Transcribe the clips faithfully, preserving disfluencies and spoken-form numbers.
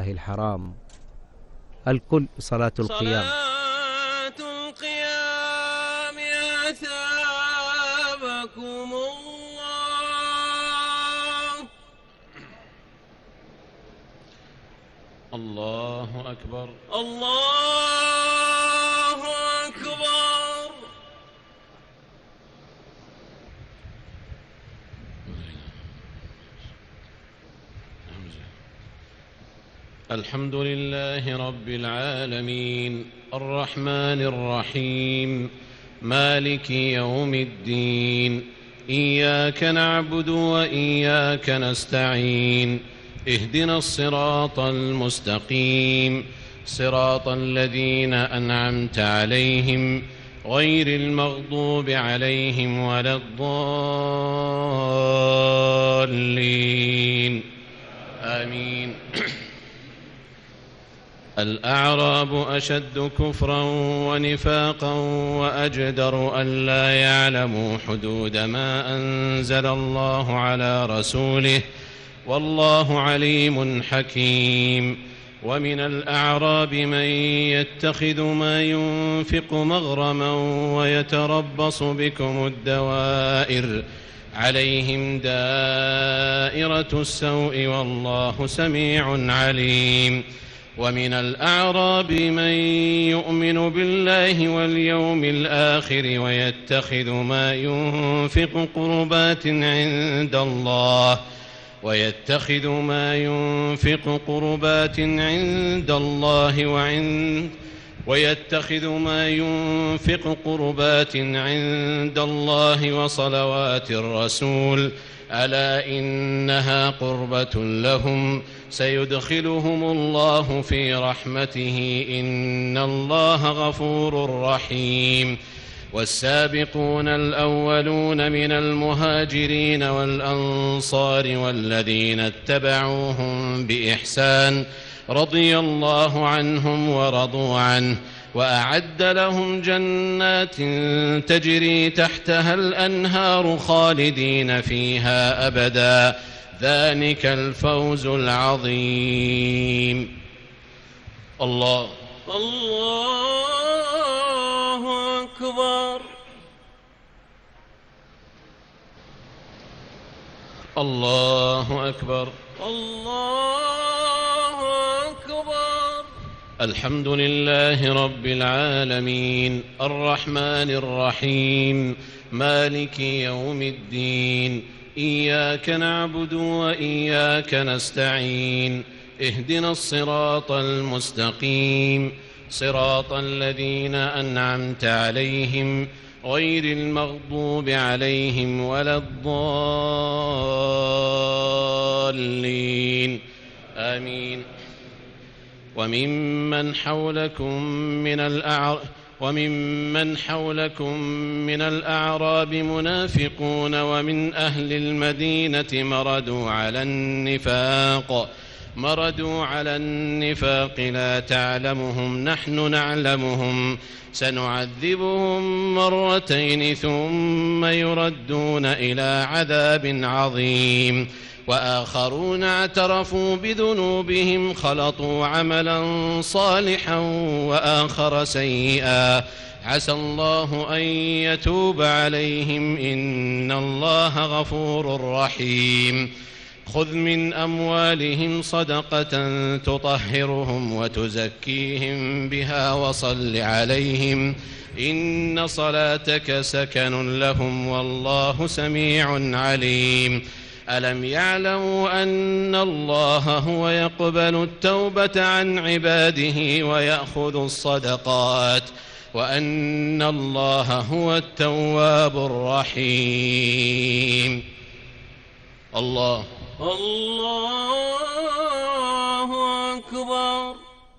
الحرام. الكل صلاة القيام. صلاة القيام أثابكم الله. الله أكبر. الله أكبر. الحمد لله رب العالمين الرحمن الرحيم مالك يوم الدين إياك نعبد وإياك نستعين اهدنا الصراط المستقيم صراط الذين أنعمت عليهم غير المغضوب عليهم ولا الضالين آمين. الأعراب أشد كفرا ونفاقا وأجدر أن لا يعلموا حدود ما أنزل الله على رسوله والله عليم حكيم. ومن الأعراب من يتخذ ما ينفق مغرما ويتربص بكم الدوائر عليهم دائرة السوء والله سميع عليم. ومن الأعراب من يؤمن بالله واليوم الآخر ويتخذ ما ينفق قربات عند الله ويتخذ ما ينفق قربات عند الله وعند ويتخذ ما ينفق قربات عند الله وصلوات الرسول ألا إنها قربة لهم سيدخلهم الله في رحمته إن الله غفور رحيم. والسابقون الأولون من المهاجرين والأنصار والذين اتبعوهم بإحسان رضي الله عنهم ورضوا عنه وأعد لهم جنات تجري تحتها الأنهار خالدين فيها أبدا ذلك الفوز العظيم. الله الله أكبر. الله أكبر. الله أكبر. الحمد لله رب العالمين الرحمن الرحيم مالك يوم الدين إياك نعبد وإياك نستعين اهدنا الصراط المستقيم صراط الذين أنعمت عليهم غير المغضوب عليهم ولا الضالين آمين. وممن حولكم من الأعراب وممن حولكم من الأعراب منافقون ومن أهل المدينة مردوا على النفاق مردوا على النفاق لا تعلمهم نحن نعلمهم سنعذبهم مرتين ثم يردون إلى عذاب عظيم. وآخرون اعترفوا بذنوبهم خلطوا عملا صالحا وآخر سيئا عسى الله أن يتوب عليهم إن الله غفور رحيم. خذ من أموالهم صدقة تطهرهم وتزكيهم بها وصل عليهم إن صلاتك سكن لهم والله سميع عليم. ألم يعلموا أن الله هو يقبل التوبة عن عباده ويأخذ الصدقات وأن الله هو التواب الرحيم. الله الله أكبر.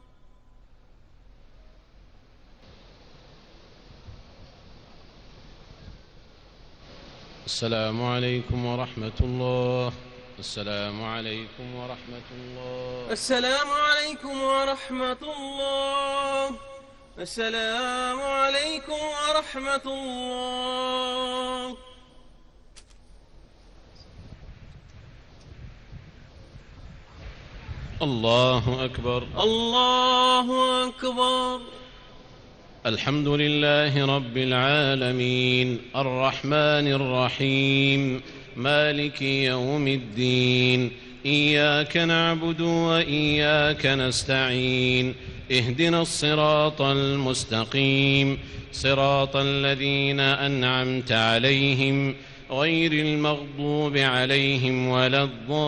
السلام عليكم ورحمة الله. السلام عليكم ورحمة الله. السلام عليكم ورحمة الله. السلام عليكم ورحمة الله. الله أكبر. الله أكبر. الحمد لله رب العالمين الرحمن الرحيم مالك يوم الدين إياك نعبد وإياك نستعين اهدنا الصراط المستقيم صراط الذين أنعمت عليهم غير المغضوب عليهم ولا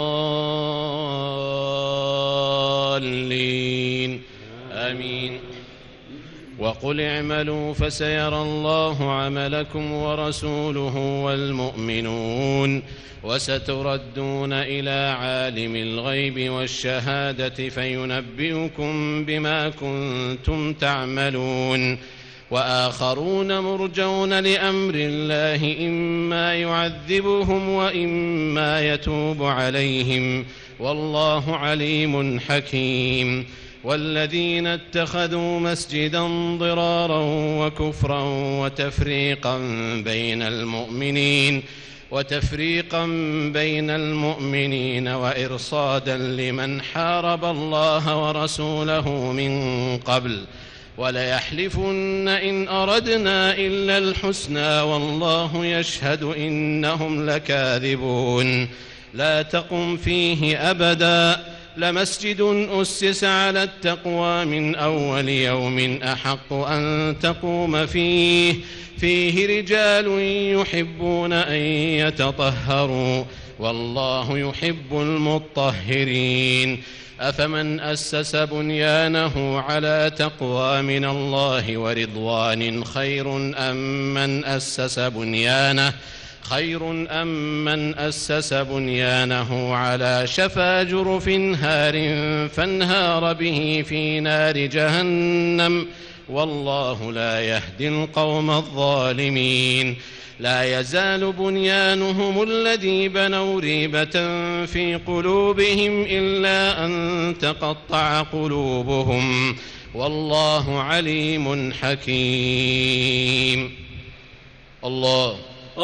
الضالين آمين. وقل اعملوا فسيرى الله عملكم ورسوله والمؤمنون وستردون إلى عالم الغيب والشهادة فينبئكم بما كنتم تعملون. وآخرون مرجون لأمر الله إما يعذبهم وإما يتوب عليهم والله عليم حكيم. والذين اتخذوا مسجدا ضرارا وكفرا وتفريقا بين المؤمنين وتفريقا بين المؤمنين وإرصادا لمن حارب الله ورسوله من قبل وليحلفن إن أردنا إلا الحسنى والله يشهد إنهم لكاذبون. لا تقم فيه أبدا لمسجد أسس على التقوى من أول يوم أحق أن تقوم فيه فيه رجال يحبون أن يتطهروا والله يحب المطهرين. أفمن أسس بنيانه على تقوى من الله ورضوان خير أم من أسس بنيانه خير أم من أسس بنيانه على شفا جرف هار فانهار به في نار جهنم والله لا يهدي القوم الظالمين. لا يزال بنيانهم الذي بنوا ريبة في قلوبهم إلا أن تقطع قلوبهم والله عليم حكيم. الله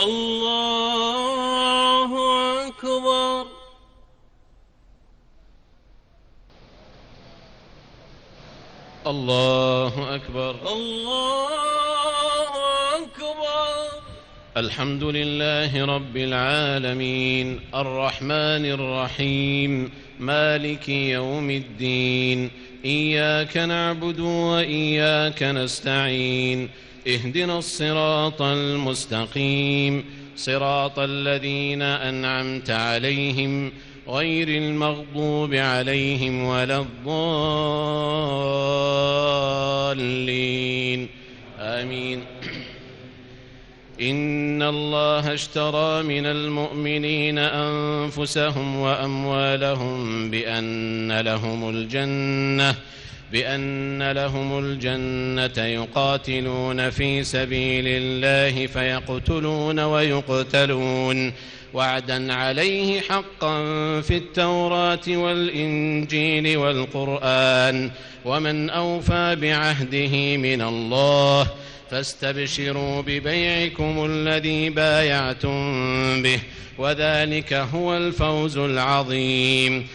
الله أكبر. الله أكبر. الله أكبر. الحمد لله رب العالمين الرحمن الرحيم مالك يوم الدين إياك نعبد وإياك نستعين اهدنا الصراط المستقيم صراط الذين أنعمت عليهم غير المغضوب عليهم ولا الضالين آمين. إن الله اشترى من المؤمنين أنفسهم وأموالهم بأن لهم الجنة بأن لهم الجنة يقاتلون في سبيل الله فيقتلون ويقتلون وعدا عليه حقا في التوراة والإنجيل والقرآن ومن أوفى بعهده من الله فاستبشروا ببيعكم الذي بايعتم به وذلك هو الفوز العظيم.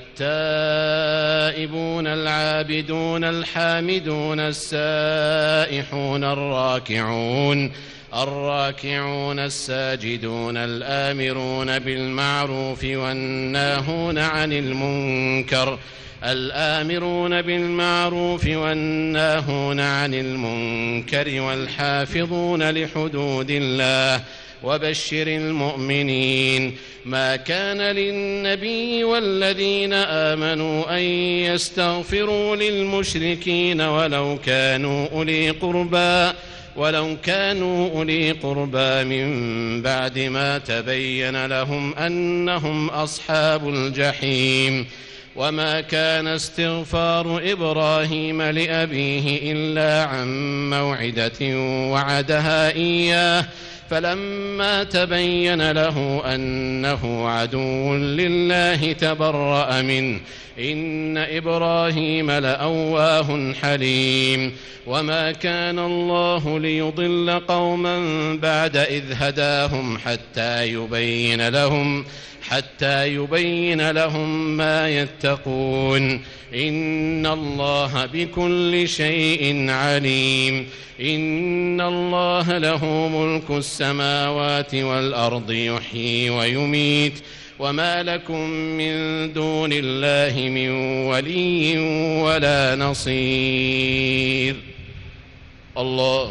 التائبون العابدون الحامدون السائحون الراكعون الراكعون الساجدون الآمرون بالمعروف والناهون عن المنكر الآمرون بالمعروف والناهون عن المنكر والحافظون لحدود الله وبشر المؤمنين. ما كان للنبي والذين آمنوا أن يستغفروا للمشركين ولو كانوا أولي قربى ولو كانوا أولي قربى من بعد ما تبين لهم أنهم أصحاب الجحيم. وما كان استغفار إبراهيم لأبيه إلا عن موعدة وعدها إياه فلما تبين له أنه عدو لله تبرأ منه إن إبراهيم لأواه حليم وما كان الله ليضل قوما بعد إذ هداهم حتى يبين لهم حتى يبين لهم ما يتقون إن الله بكل شيء عليم إن الله له ملك السماوات والأرض يحيي ويميت وما لكم من دون الله من ولي ولا نصير. الله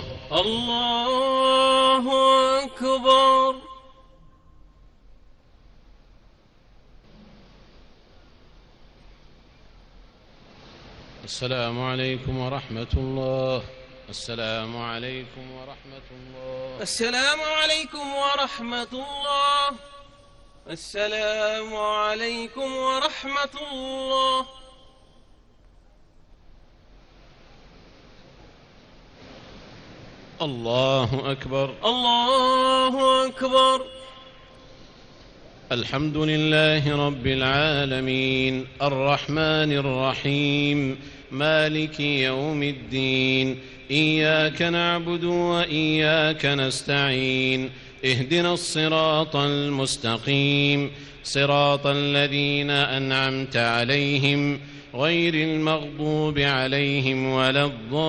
الله أكبر. السلام عليكم ورحمة الله. السلام عليكم ورحمة الله. السلام عليكم ورحمة الله. السلام عليكم ورحمة الله. الله أكبر. الله أكبر. الحمد لله رب العالمين الرحمن الرحيم مالك يوم الدين إياك نعبد وإياك نستعين اهدنا الصراط المستقيم صراط الذين أنعمت عليهم غير المغضوب عليهم ولا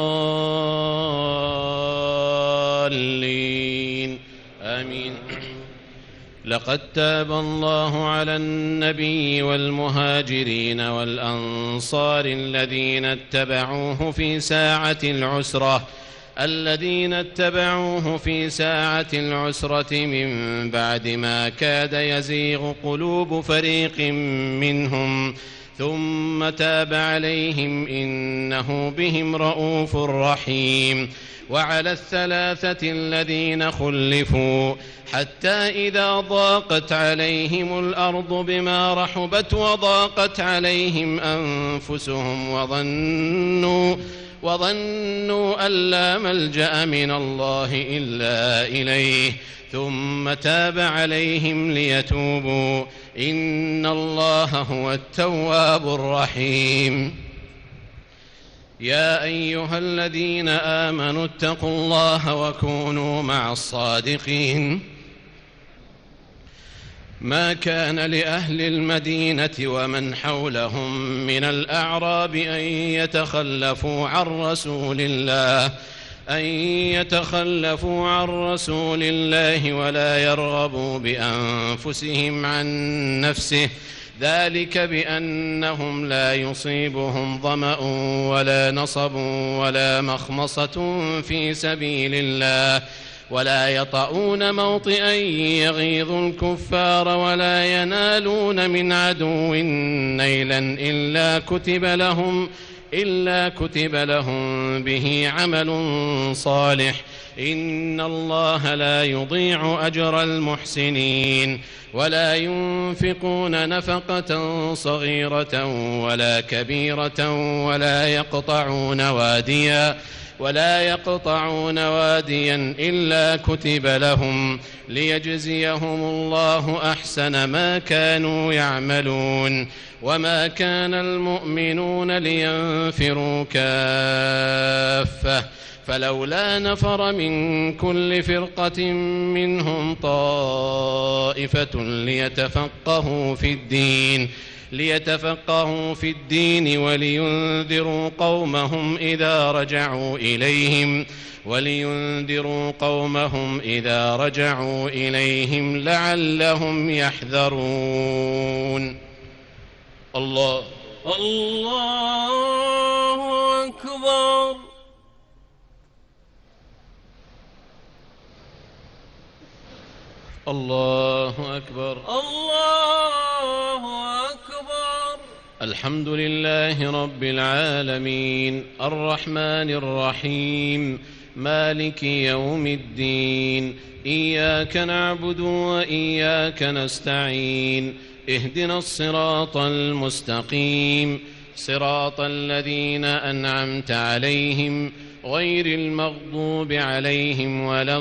الضالين آمين. لقد تاب الله على النبي والمهاجرين والأنصار الذين اتبعوه في ساعة العسرة الذين اتبعوه في ساعة العسرة من بعد ما كاد يزيغ قلوب فريق منهم ثم تاب عليهم إنه بهم رءوف رحيم. وعلى الثلاثة الذين خلفوا حتى إذا ضاقت عليهم الأرض بما رحبت وضاقت عليهم أنفسهم وظنوا وظنوا أن لا ملجأ من الله إلا إليه ثم تاب عليهم ليتوبوا إن الله هو التواب الرحيم. يا أيها الذين آمنوا اتقوا الله وكونوا مع الصادقين. ما كان لأهل المدينة ومن حولهم من الأعراب أن يتخلفوا عن رسول الله أن يتخلفوا عن رسول الله ولا يرغبوا بأنفسهم عن نفسه ذلك بأنهم لا يصيبهم ظمأ ولا نصب ولا مخمصة في سبيل الله ولا يطؤون موطئا يغيظ الكفار ولا ينالون من عدو نيلا إلا كتب لهم إلا كتب لهم به عمل صالح إن الله لا يضيع أجر المحسنين. ولا ينفقون نفقة صغيرة ولا كبيرة ولا يقطعون واديا ولا يقطعون واديا إلا كتب لهم ليجزيهم الله أحسن ما كانوا يعملون. وما كان المؤمنون لينفروا كافة فلولا نفر من كل فرقة منهم طائفة ليتفقهوا في الدين ليتفقهوا في الدين ولينذروا قومهم إذا رجعوا إليهم ولينذروا قومهم إذا رجعوا إليهم لعلهم يحذرون. الله الله أكبر. الله أكبر. الله أكبر. الحمد لله رب العالمين الرحمن الرحيم مالك يوم الدين إياك نعبد وإياك نستعين اهدنا الصراط المستقيم صراط الذين أنعمت عليهم غير المغضوب عليهم ولا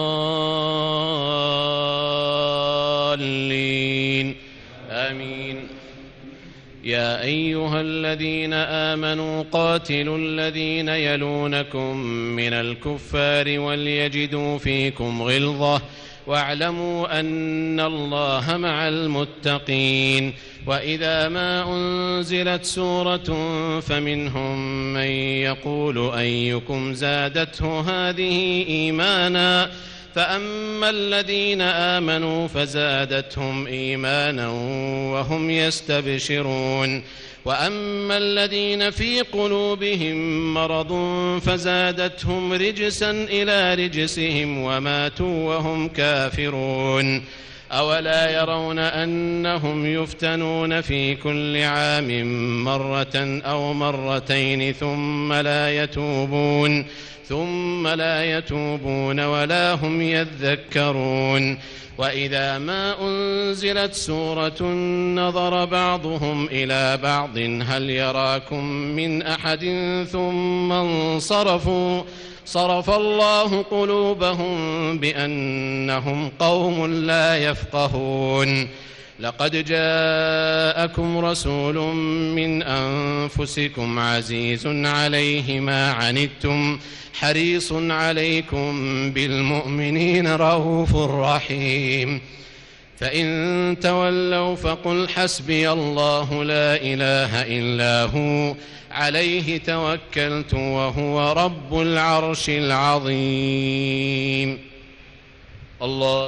الضالين آمين. يا أيها الذين آمنوا قاتلوا الذين يلونكم من الكفار وليجدوا فيكم غلظة واعلموا أن الله مع المتقين. وإذا ما أنزلت سورة فمنهم من يقول أيكم زادته هذه إيمانا فأما الذين آمنوا فزادتهم إيمانا وهم يستبشرون وأما الذين في قلوبهم مرض فزادتهم رجسا إلى رجسهم وماتوا وهم كافرون. أولا يرون أنهم يفتنون في كل عام مرة أو مرتين ثم لا يتوبون ثم لا يتوبون ولا هم يذكرون. وإذا ما أنزلت سورة نظر بعضهم إلى بعض هل يراكم من أحد ثم انصرفوا صرف الله قلوبهم بأنهم قوم لا يفقهون. لقد جاءكم رسول من أنفسكم عزيز عليه ما عنتم حريص عليكم بالمؤمنين رؤوف رحيم. فإن تولوا فقل حسبي الله لا إله إلا هو عليه توكلت وهو رب العرش العظيم. الله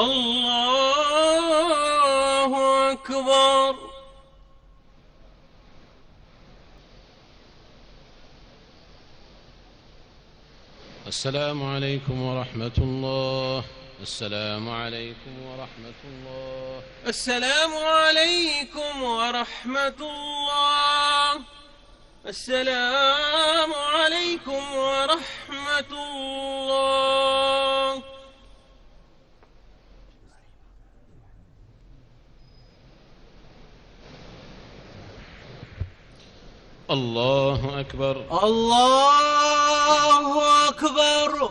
الله أكبر. السلام عليكم ورحمة الله. السلام عليكم ورحمة الله. السلام عليكم ورحمة الله. السلام عليكم ورحمة الله. الله أكبر. الله أكبر.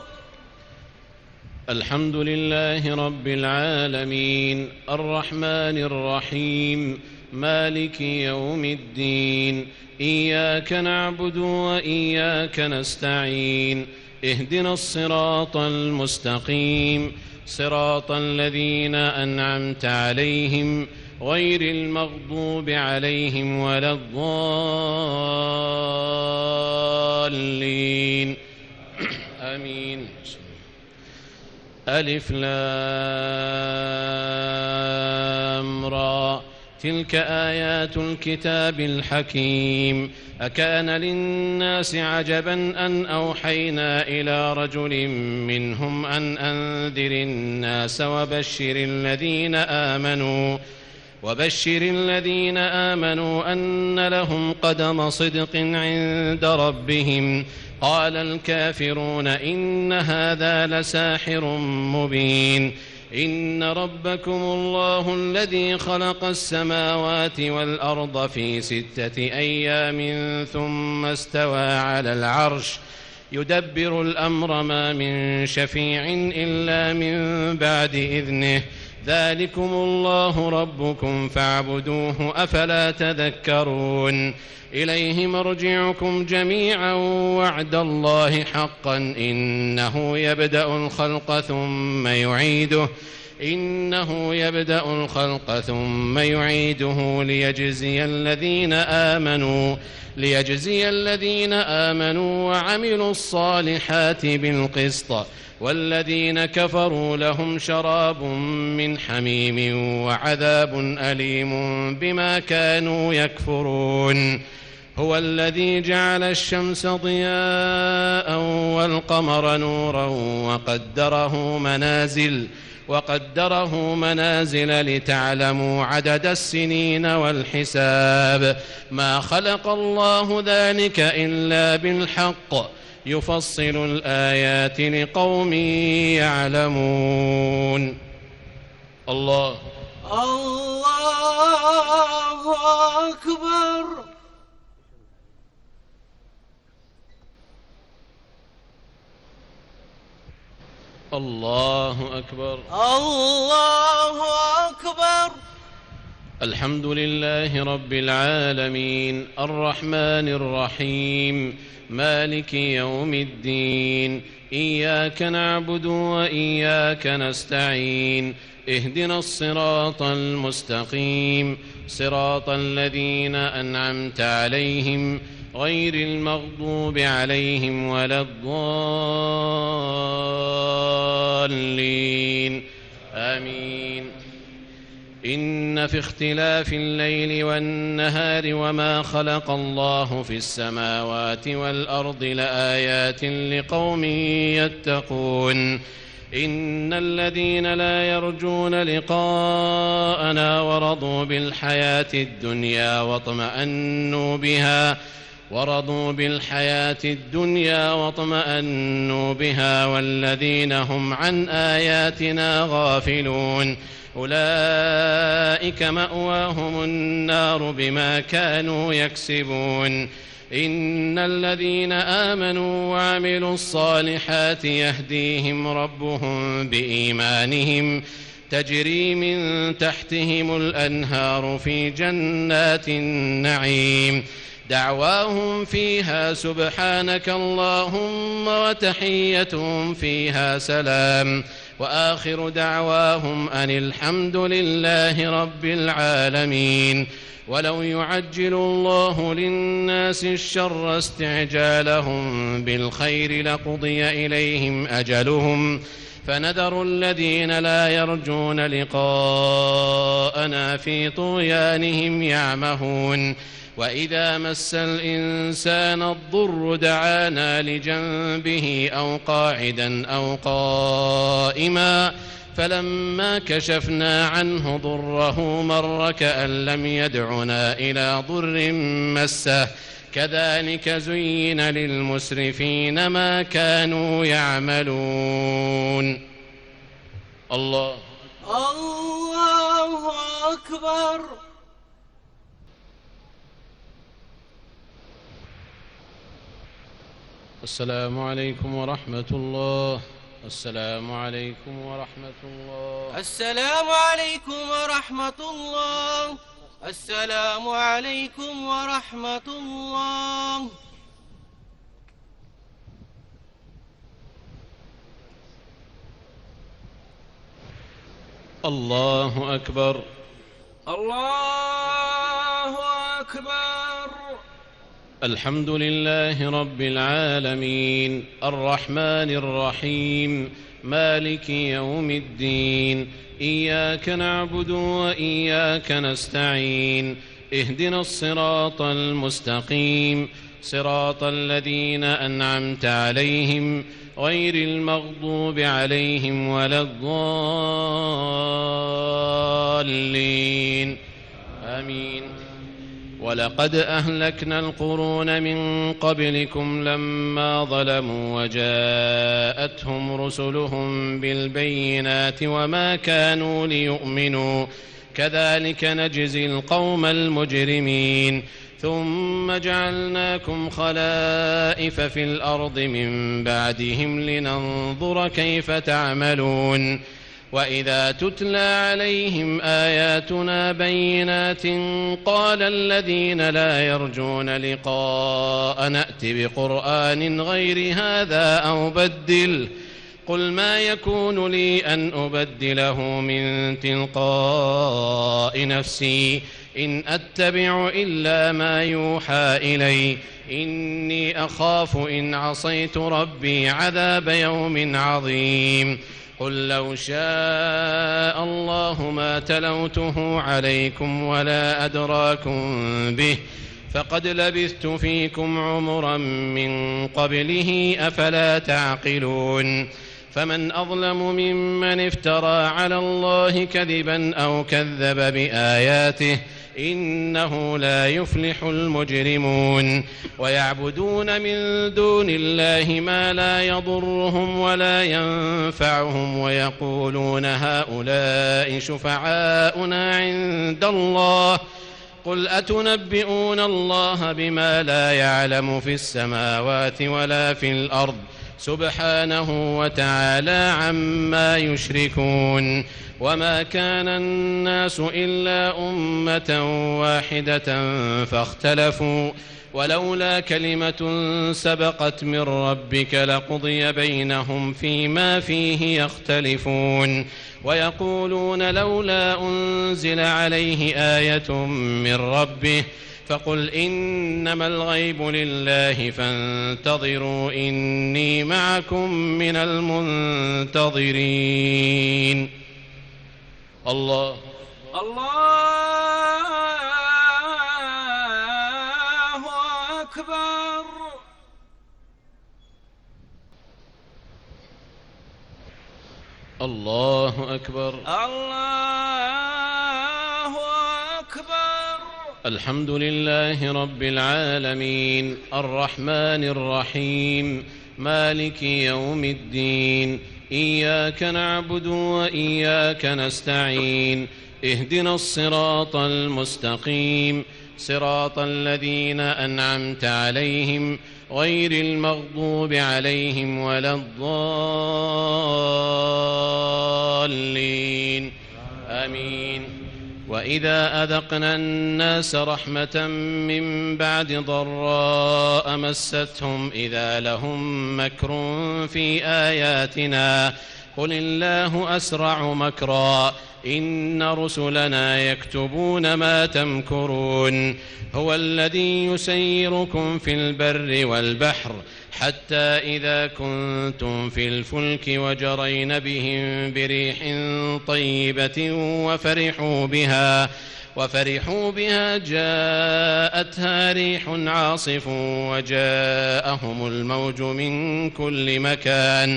الحمد لله رب العالمين الرحمن الرحيم مالك يوم الدين إياك نعبد وإياك نستعين اهدنا الصراط المستقيم صراط الذين أنعمت عليهم غير المغضوب عليهم ولا الضالين آمين. ألف لام را تلك آيات الكتاب الحكيم. أكان للناس عجبا أن أوحينا إلى رجل منهم أن أنذر الناس وبشر الذين آمنوا وبشر الذين آمنوا أن لهم قدم صدق عند ربهم. قال الكافرون إن هذا لساحر مبين. إن ربكم الله الذي خلق السماوات والأرض في ستة أيام ثم استوى على العرش يدبر الأمر ما من شفيع إلا من بعد إذنه ذلكم الله ربكم فاعبدوه أفلا تذكرون. إليه مرجعكم جميعا وعد الله حقا إنه يبدأ الخلق ثم يعيده إنه يبدأ الخلق ثم يعيده ليجزي الذين آمنوا ليجزي الذين آمنوا وعملوا الصالحات بالقسط والذين كفروا لهم شراب من حميم وعذاب أليم بما كانوا يكفرون. هو الذي جعل الشمس ضياء والقمر نورا وقدره منازل وقدره منازل لتعلموا عدد السنين والحساب ما خلق الله ذلك إلا بالحق يفصل الآيات لقوم يعلمون. الله الله أكبر. الله أكبر. الله أكبر. الحمد لله رب العالمين الرحمن الرحيم مالك يوم الدين إياك نعبد وإياك نستعين اهدنا الصراط المستقيم صراط الذين أنعمت عليهم غير المغضوب عليهم ولا الضالين آمين. إن في اختلاف الليل والنهار وما خلق الله في السماوات والأرض لآيات لقوم يتقون. إن الذين لا يرجون لقاءنا ورضوا بالحياة الدنيا واطمأنوا بها ورضوا بالحياة الدنيا واطمأنوا بها والذين هم عن آياتنا غافلون أولئك مأواهم النار بما كانوا يكسبون. إن الذين آمنوا وعملوا الصالحات يهديهم ربهم بإيمانهم تجري من تحتهم الأنهار في جنات النعيم دعواهم فيها سبحانك اللهم وتحيتهم فيها سلام وآخر دعواهم أن الحمد لله رب العالمين. ولو يعجل الله للناس الشر استعجالهم بالخير لقضي إليهم أجلهم فنذر الذين لا يرجون لقاءنا في طغيانهم يعمهون. وإذا مس الإنسان الضر دعانا لجنبه أو قاعدا أو قائما فلما كشفنا عنه ضره مر كأن لم يدعنا إلى ضر مسه كذلك زين للمسرفين ما كانوا يعملون. الله الله أكبر. السلام عليكم ورحمة الله. السلام عليكم ورحمة الله. السلام عليكم ورحمة الله. السلام عليكم ورحمة الله. الله أكبر. الله أكبر. الحمد لله رب العالمين الرحمن الرحيم مالك يوم الدين إياك نعبد وإياك نستعين اهدنا الصراط المستقيم صراط الذين أنعمت عليهم غير المغضوب عليهم ولا الضالين آمين. ولقد أهلكنا القرون من قبلكم لما ظلموا وجاءتهم رسلهم بالبينات وما كانوا ليؤمنوا كذلك نجزي القوم المجرمين. ثم جعلناكم خلائف في الأرض من بعدهم لننظر كيف تعملون. وإذا تتلى عليهم آياتنا بينات قال الذين لا يرجون لقاء نأت بقرآن غير هذا أو بدله قل ما يكون لي أن أبدله من تلقاء نفسي إن أتبع إلا ما يوحى إلي إني أخاف إن عصيت ربي عذاب يوم عظيم. قل لو شاء الله ما تلوته عليكم ولا أدراكم به فقد لبثت فيكم عمرا من قبله أفلا تعقلون. فمن أظلم ممن افترى على الله كذبا أو كذب بآياته إنه لا يفلح المجرمون. ويعبدون من دون الله ما لا يضرهم ولا ينفعهم ويقولون هؤلاء شفعاؤنا عند الله قل أتنبئون الله بما لا يعلم في السماوات ولا في الأرض سبحانه وتعالى عما يشركون. وما كان الناس إلا أمة واحدة فاختلفوا ولولا كلمة سبقت من ربك لقضي بينهم فيما فيه يختلفون. ويقولون لولا أنزل عليه آية من ربه فقل إنما الغيب لله فانتظروا إني معكم من المنتظرين. الله الله أكبر. الله أكبر. الله أكبر. الحمد لله رب العالمين الرحمن الرحيم مالك يوم الدين إياك نعبد وإياك نستعين اهدنا الصراط المستقيم صراط الذين أنعمت عليهم غير المغضوب عليهم ولا الضالين آمين. وإذا أذقنا الناس رحمة من بعد ضراء مستهم إذا لهم مكر في آياتنا قل الله أسرع مكرا إن رسلنا يكتبون ما تمكرون. هو الذي يسيركم في البر والبحر حتى إذا كنتم في الفلك وجرين بهم بريح طيبة وفرحوا بها وفرحوا بها جاءتها ريح عاصف وجاءهم الموج من كل مكان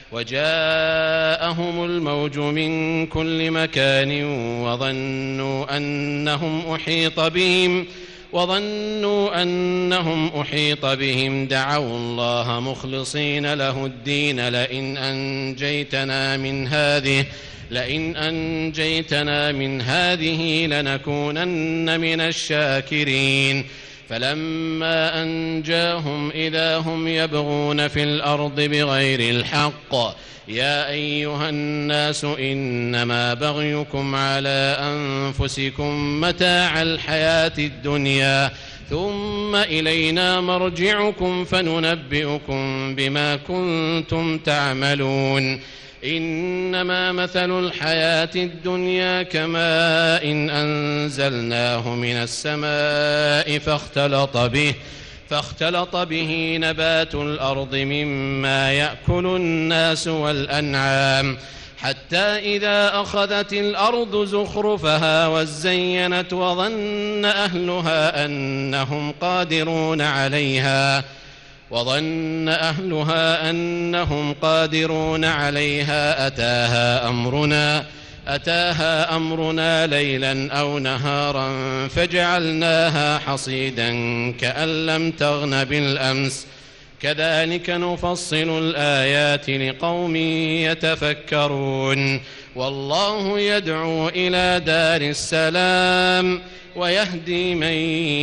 وجاءهم الموج من كل مكان وظنوا أنهم أحيط بهم وظنوا أنهم أحيط بهم دعوا الله مخلصين له الدين لئن أنجيتنا من هذه لئن أنجيتنا من هذه لنكونن من الشاكرين. فلما أنجاهم إذا هم يبغون في الأرض بغير الحق يا أيها الناس إنما بغيكم على أنفسكم متاع الحياة الدنيا ثم إلينا مرجعكم فننبئكم بما كنتم تعملون. إنما مثل الحياة الدنيا كماء إن أنزلناه من السماء فاختلط به فاختلط به نبات الأرض مما يأكل الناس والأنعام حتى إذا أخذت الأرض زخرفها وزينت وظن أهلها أنهم قادرون عليها وظن أهلها أنهم قادرون عليها أتاها أمرنا أتاها أمرنا ليلا أو نهارا فجعلناها حصيدا كأن لم تغن بالأمس كذلك نفصل الآيات لقوم يتفكرون. والله يدعو إلى دار السلام ويهدي من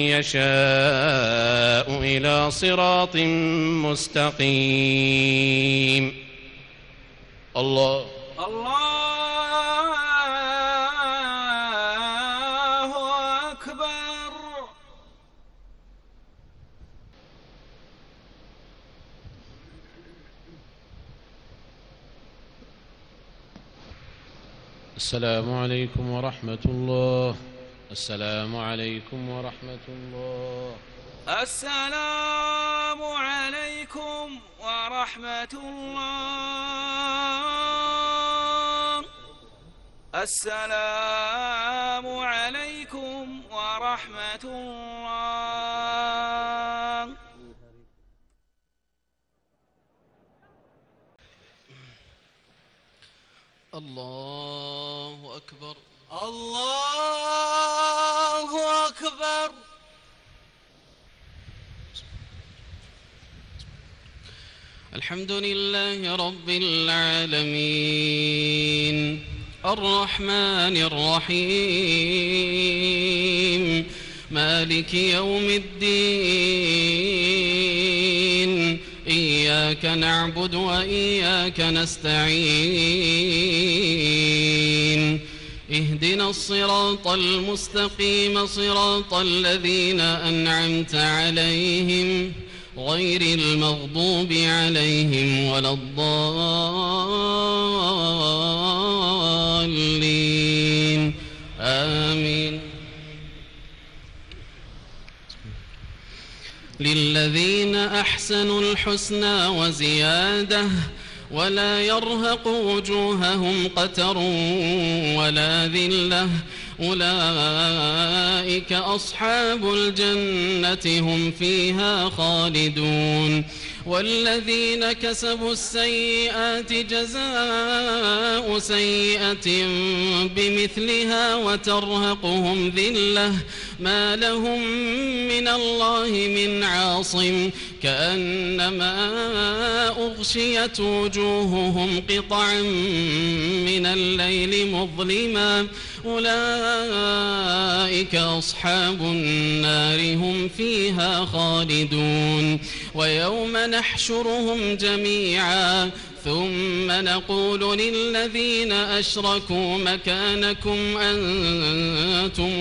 يشاء إلى صراط مستقيم. الله الله أكبر. السلام عليكم ورحمة الله. السلام عليكم ورحمة الله. السلام عليكم ورحمة الله. السلام عليكم ورحمة الله. الله أكبر. الله أكبر. الحمد لله رب العالمين الرحمن الرحيم مالك يوم الدين إياك إياك نعبد وإياك نستعين اهدنا الصراط المستقيم صراط الذين أنعمت عليهم غير المغضوب عليهم ولا الضالين آمين. للذين أحسنوا الحسنى وزيادة ولا يرهق وجوههم قتر ولا ذلة أولئك أصحاب الجنة هم فيها خالدون. والذين كسبوا السيئات جزاء سيئة بمثلها وترهقهم ذلة ما لهم من الله من عاصم كأنما أغشيت وجوههم قطعا من الليل مظلما أولئك أصحاب النار هم فيها خالدون. ويوم نحشرهم جميعا ثم نقول للذين أشركوا مكانكم أنتم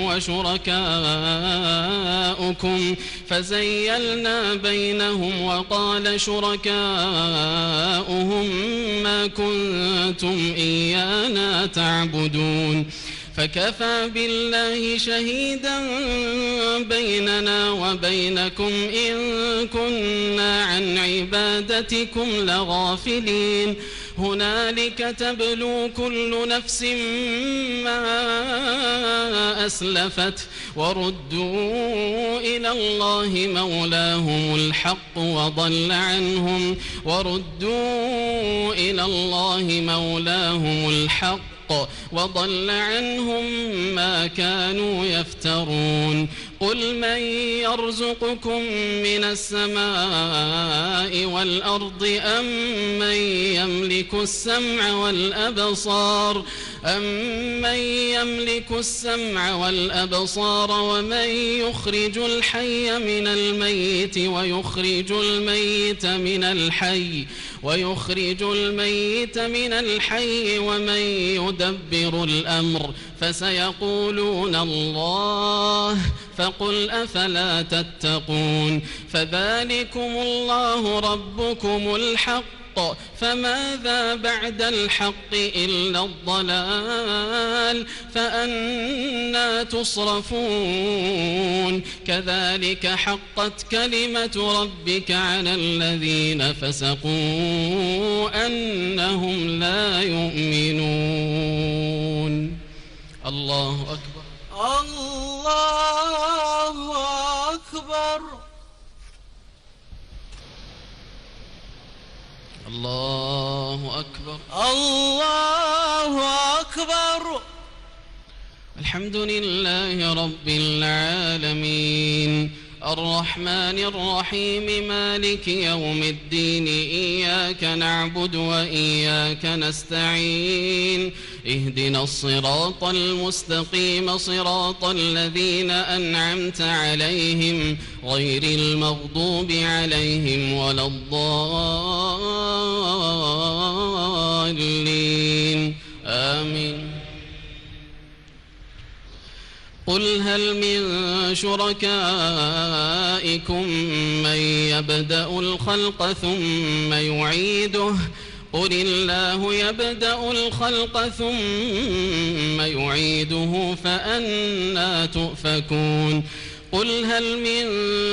وشركاؤكم فزيلنا بينهم وقال شركاؤهم ما كنتم إيانا تعبدون فكفى بالله شهيدا بيننا وبينكم إن كنا عن عبادتكم لغافلين. هنالك تبلو كل نفس ما أسلفت وردوا إلى الله مولاهم الحق وضل عنهم وردوا إلى الله مولاهم الحق وضل عنهم ما كانوا يفترون. قل من يرزقكم من السماء والأرض أم من يملك السمع والأبصار أمن يملك السمع والأبصار ومن يخرج الحي من الميت ويخرج الميت من الحي ويخرج الميت من الحي ومن يدبر الأمر فسيقولون الله فقل أفلا تتقون. فذلكم الله ربكم الحق فماذا بعد الحق إلا الضلال فأنى تصرفون. كذلك حقت كلمة ربك على الذين فسقوا أنهم لا يؤمنون. الله أكبر. الله أكبر. الله أكبر. الله أكبر. الحمد لله رب العالمين الرحمن الرحيم مالك يوم الدين إياك نعبد وإياك نستعين اهدنا الصراط المستقيم صراط الذين أنعمت عليهم غير المغضوب عليهم ولا الضالين آمين. قل هل من شركائكم من يبدأ الخلق ثم يعيده قل الله يبدأ الخلق ثم يعيده فأنى تؤفكون. قل هل من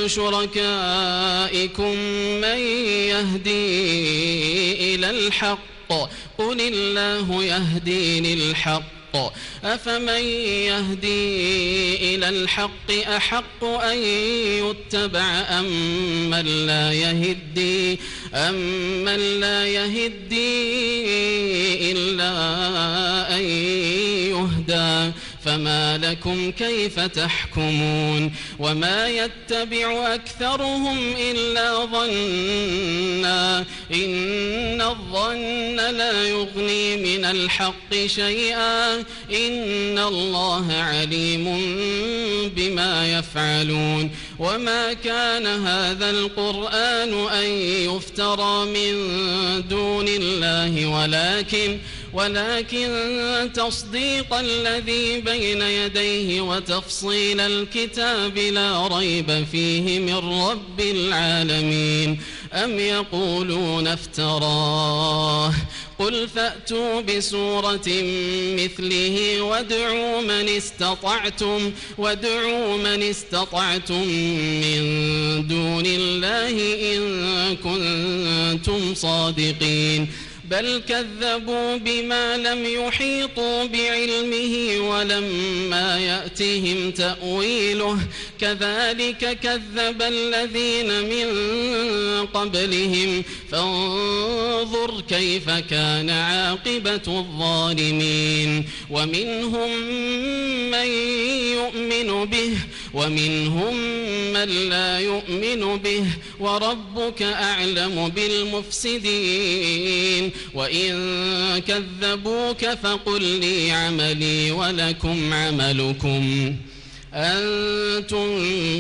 شركائكم من يهدي إلى الحق قل الله يهدي للحق أفمن يهدي إلى الحق أحق أن يتبع أم من لا يهدي أم من لا يهدي إلا أن يهدى فما لكم كيف تحكمون. وما يتبع أكثرهم إلا ظنا إن الظن لا يغني من الحق شيئا إن الله عليم بما يفعلون. وما كان هذا القرآن أن يفترى من دون الله ولكن ولكن تصديق الذي بين يديه وتفصيل الكتاب لا ريب فيه من رب العالمين. أم يقولون افتراه قل فأتوا بسورة مثله وادعوا من استطعتم وادعوا من استطعتم من دون الله إن كنتم صادقين. بل كذبوا بما لم يحيطوا بعلمه ولما يأتهم تأويله كذلك كذب الذين من قبلهم فانظر كيف كان عاقبة الظالمين. ومنهم من يؤمن به ومنهم من لا يؤمن به وربك أعلم بالمفسدين. وإن كذبوك فقل لي عملي ولكم عملكم أنتم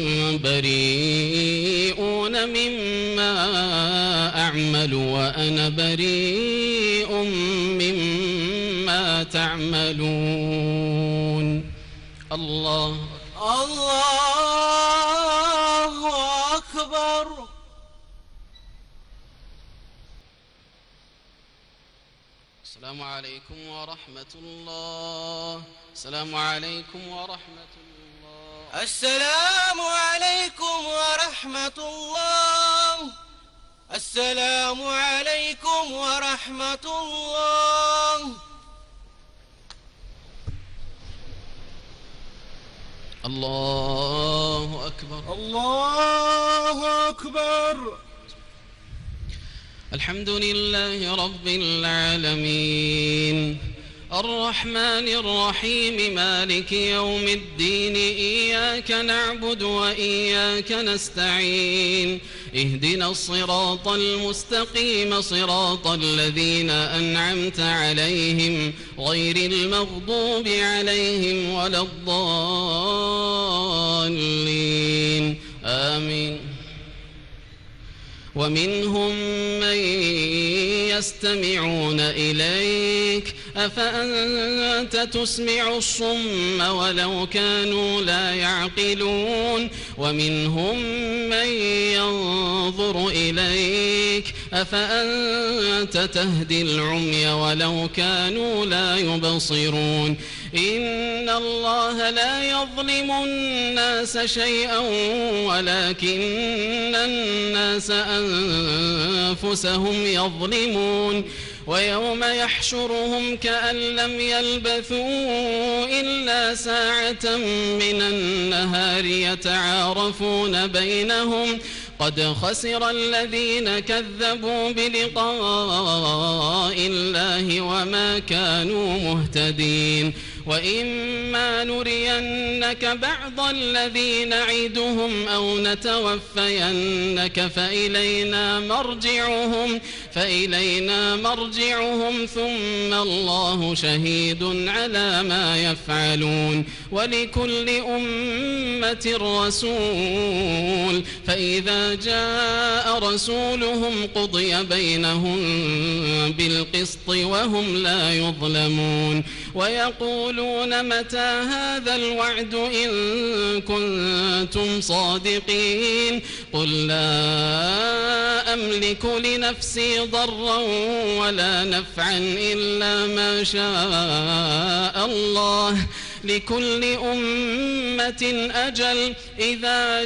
بريئون مما أعمل وأنا بريء مما تعملون. الله الله أكبر. السلام عليكم ورحمة الله. السلام عليكم ورحمة الله. السلام عليكم ورحمة الله. السلام عليكم ورحمة الله. الله أكبر. الله أكبر. الحمد لله رب العالمين الرحمن الرحيم مالك يوم الدين إياك نعبد وإياك نستعين اهدنا الصراط المستقيم صراط الذين أنعمت عليهم غير المغضوب عليهم ولا الضالين آمين. ومنهم من يستمعون إليك أفأنت تسمع الصم ولو كانوا لا يعقلون. ومنهم من ينظر إليك أفأنت تهدي العمي ولو كانوا لا يبصرون. إن الله لا يظلم الناس شيئا ولكن الناس أنفسهم يظلمون. ويوم يحشرهم كأن لم يلبثوا إلا ساعة من النهار يتعارفون بينهم قد خسر الذين كذبوا بلقاء الله وما كانوا مهتدين. وإما نرينك بعض الذي نعدهم أو نتوفينك فإلينا مرجعهم فإلينا مرجعهم ثم الله شهيد على ما يفعلون. ولكل أمة رسول فإذا جاء رسولهم قضي بينهم بالقسط وهم لا يظلمون. ويقولون متى هذا الوعد إن كنتم صادقين قل لا أملك لنفسي ضرا ولا نفعا إلا ما شاء الله لكل أمة أجل إذا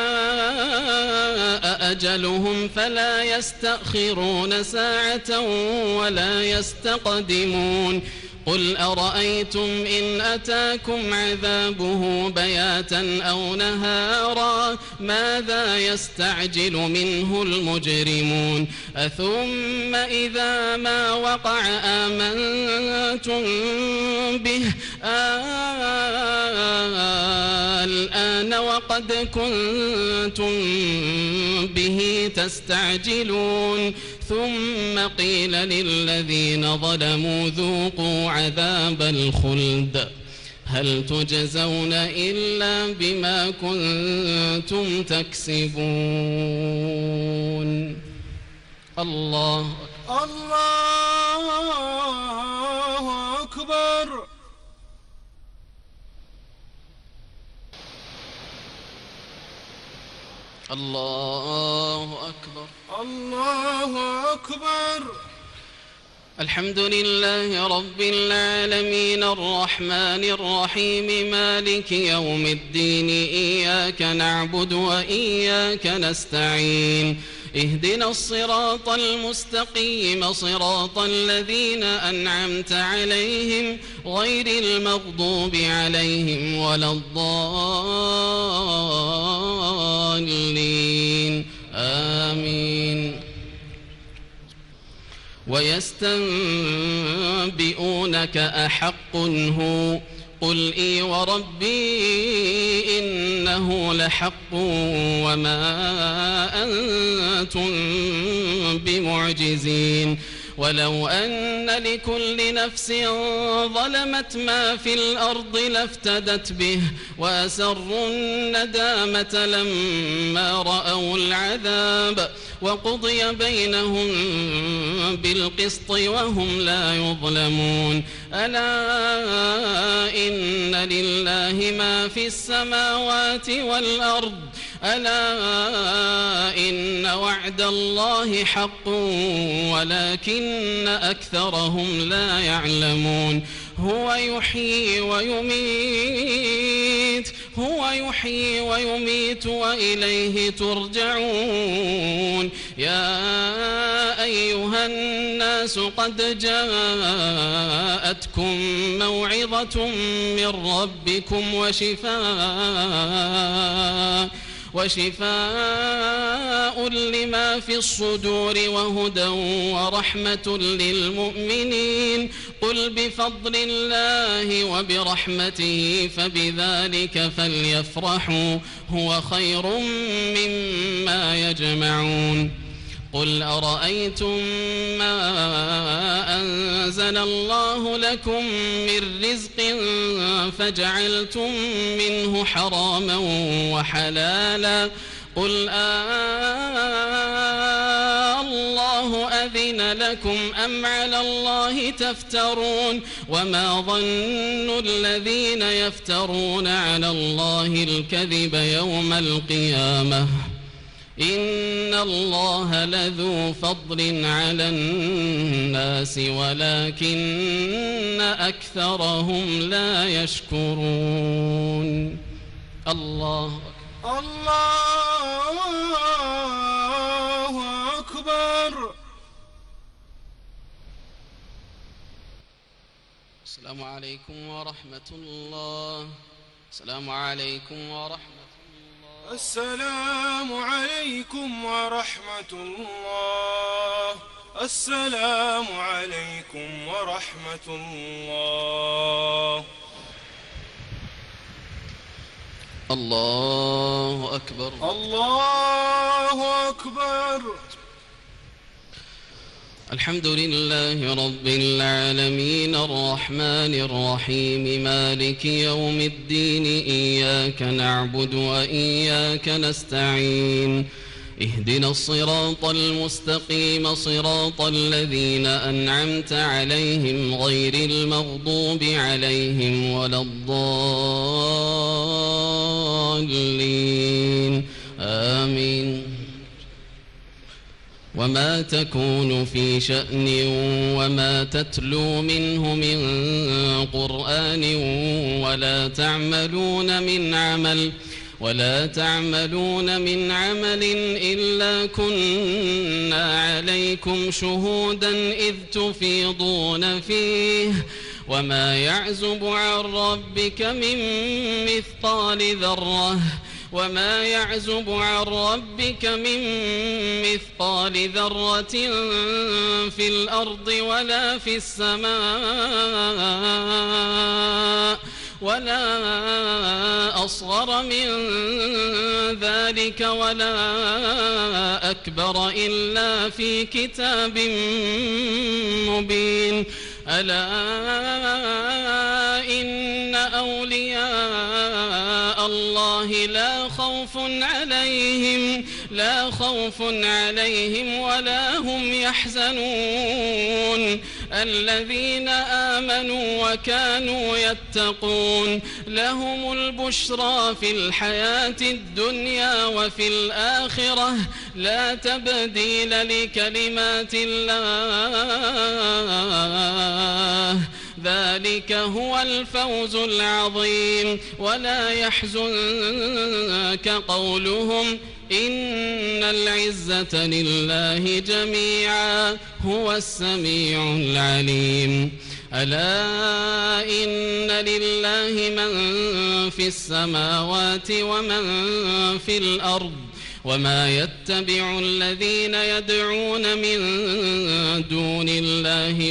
جاء أجلهم فلا يستأخرون ساعة ولا يستقدمون. قل أرأيتم إن أتاكم عذابه بياتا أو نهارا ماذا يستعجل منه المجرمون. أثم إذا ما وقع آمنتم به الآن وقد كنتم به تستعجلون. ثم قيل للذين ظلموا ذوقوا عذاب الخلد هل تجزون إلا بما كنتم تكسبون. الله الله أكبر. الله أكبر. الله أكبر. الحمد لله رب العالمين الرحمن الرحيم مالك يوم الدين إياك نعبد وإياك نستعين اهدنا الصراط المستقيم صراط الذين أنعمت عليهم غير المغضوب عليهم ولا الضالين آمين. ويستنبئونك أحق هو قل إي وربي إنه لحق وما أنتم بمعجزين. ولو أن لكل نفس ظلمت ما في الأرض لافتدت به وأسروا الندامة لما رأوا العذاب وقضي بينهم بالقسط وهم لا يظلمون. ألا إن لله ما في السماوات والأرض ألا إن وعد الله حق ولكن أكثرهم لا يعلمون. هو يحيي ويميت هو يحيي ويميت وإليه ترجعون. يا أيها الناس قد جاءتكم موعظة من ربكم وشفاء وشفاء لما في الصدور وهدى ورحمة للمؤمنين. قل بفضل الله وبرحمته فبذلك فليفرحوا هو خير مما يجمعون. قل أرأيتم ما أنزل الله لكم من رزق فجعلتم منه حراما وحلالا قل آه الله أذن لكم أم على الله تفترون. وما ظن الذين يفترون على الله الكذب يوم القيامة إن الله لذو فضل على الناس ولكن أكثرهم لا يشكرون. الله الله أكبر. السلام عليكم ورحمة الله. السلام عليكم ورحمة الله. السلام عليكم ورحمة الله. السلام عليكم ورحمة الله. الله أكبر. الله أكبر. الحمد لله رب العالمين الرحمن الرحيم مالك يوم الدين إياك نعبد وإياك نستعين اهدنا الصراط المستقيم صراط الذين أنعمت عليهم غير المغضوب عليهم ولا الضالين آمين. وما تكون في شأن وما تتلو منه من قرآن ولا تعملون من عمل ولا تعملون من عمل إلا كنا عليكم شهودا إذ تفيضون فيه وما يعزب عن ربك من مثقال ذرة وما يعزب عن ربك من مثقال ذرة في الأرض ولا في السماء ولا أصغر من ذلك ولا أكبر إلا في كتاب مبين. ألا إن أولياء الله لا خوف عليهم لا خوف عليهم ولا هم يحزنون الذين آمنوا وكانوا يتقون لهم البشرى في الحياة الدنيا وفي الآخرة لا تبديل لكلمات الله ذلك هو الفوز العظيم ولا يحزنك قولهم إن العزة لله جميعا هو السميع العليم ألا إن لله من في السماوات ومن في الأرض وما يتبع الذين يدعون من دون الله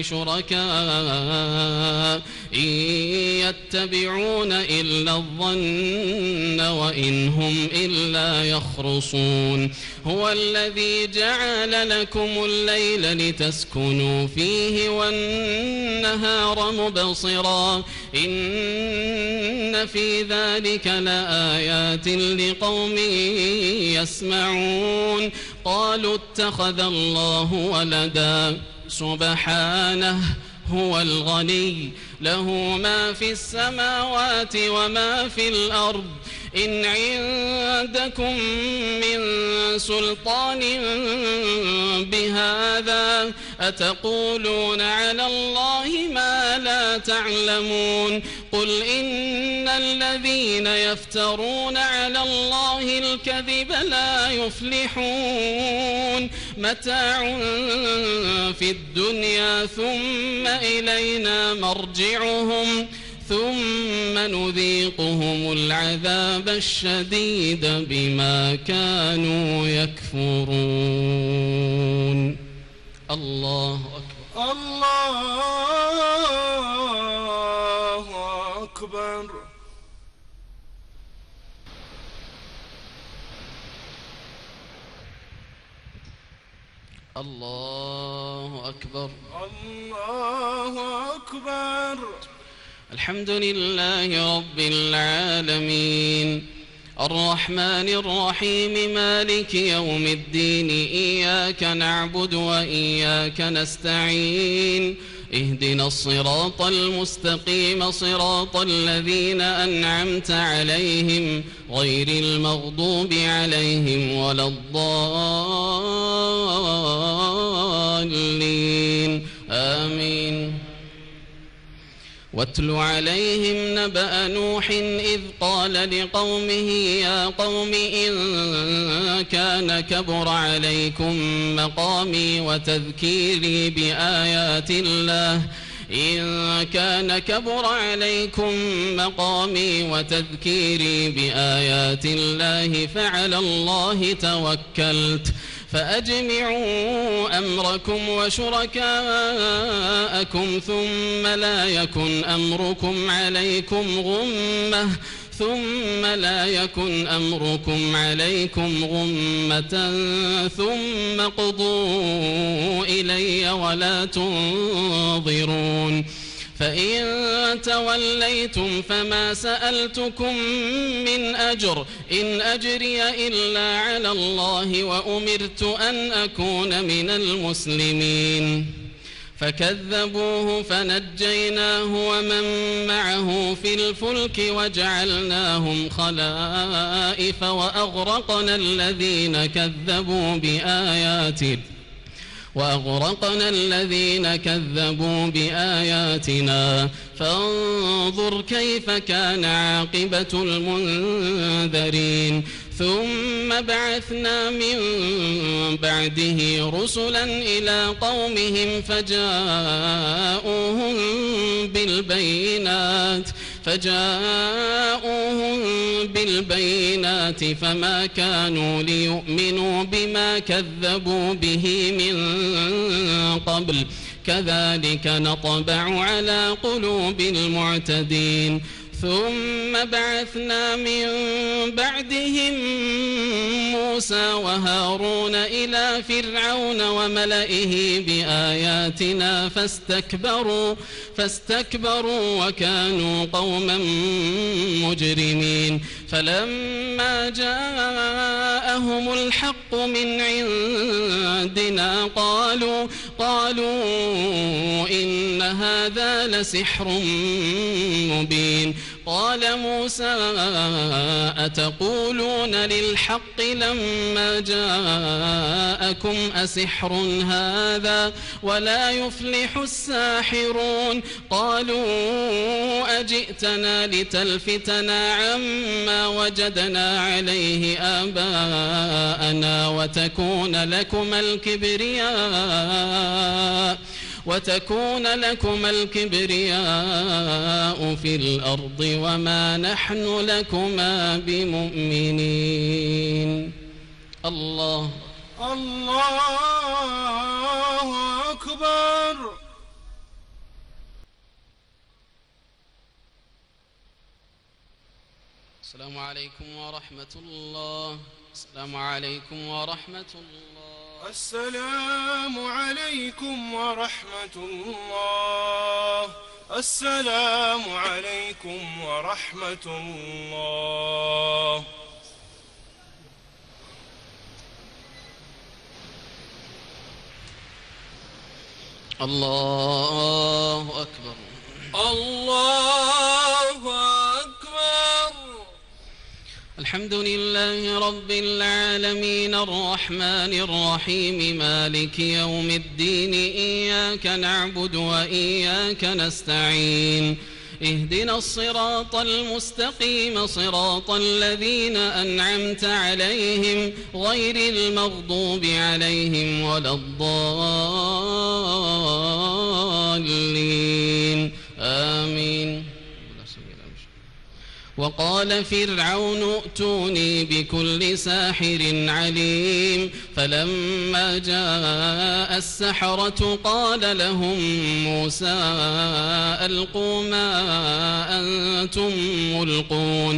شركاء إن يتبعون إلا الظن وإن هم إلا يخرصون هو الذي جعل لكم الليل لتسكنوا فيه والنهار مبصرا إن في ذلك لآيات لقوم يسمعون قالوا اتخذ الله ولدا سبحانه هو الغني له ما في السماوات وما في الأرض إن عندكم من سلطان بهذا أتقولون على الله ما لا تعلمون قل إن الذين يفترون على الله الكذب لا يفلحون متاع في الدنيا ثم إلينا مرجعهم ثم نذيقهم العذاب الشديد بما كانوا يكفرون الله أكبر الله أكبر الله أكبر الله أكبر الحمد لله رب العالمين الرحمن الرحيم مالك يوم الدين إياك نعبد وإياك نستعين اهدنا الصراط المستقيم صراط الذين أنعمت عليهم غير المغضوب عليهم ولا الضالين آمين واتل عليهم نبأ نوح إذ قال لقومه يا قوم إن كان كبر عليكم مقامي وتذكيري بآيات الله إن كان كبر عليكم مقامي وتذكيري بآيات الله فعلى الله توكلت فأجمعوا أمركم وشركاءكم ثم لا يكن أمركم عليكم غمة ثم لا يكن أمركم عليكم غمة ثم قضوا إلي ولا تنظرون فإن توليتم فما سألتكم من أجر إن أجري إلا على الله وأمرت أن أكون من المسلمين فكذبوه فنجيناه ومن معه في الفلك وجعلناهم خلائف وأغرقنا الذين كذبوا بآياتنا وأغرقنا الذين كذبوا بآياتنا فانظر كيف كان عاقبة المنذرين ثم بعثنا من بعده رسلا إلى قومهم فجاءوهم بالبينات فجاءوهم بالبينات فما كانوا ليؤمنوا بما كذبوا به من قبل كذلك نطبع على قلوب المعتدين ثم بعثنا من بعدهم موسى وهارون إلى فرعون وملئه بآياتنا فاستكبروا فاستكبروا وكانوا قوما مجرمين فلما جاءهم الحق من عندنا قالوا قالوا إن هذا لسحر مبين قال موسى أتقولون للحق لما جاءكم أسحر هذا ولا يفلح الساحرون قالوا أجئتنا لتلفتنا عما وجدنا عليه آباءنا وتكون لكم الكبرياء وتكون لكم الكبرياء في الأرض وما نحن لكما بمؤمنين. الله الله أكبر. السلام عليكم ورحمة الله. السلام عليكم ورحمة الله. السلام عليكم ورحمة الله. السلام عليكم ورحمة الله. الله أكبر. الله أكبر. الحمد لله رب العالمين الرحمن الرحيم مالك يوم الدين إياك نعبد وإياك نستعين اهدنا الصراط المستقيم صراط الذين أنعمت عليهم غير المغضوب عليهم ولا الضالين آمين. وقال فرعون ائتوني بكل ساحر عليم فلما جاء السحرة قال لهم موسى ألقوا ما أنتم ملقون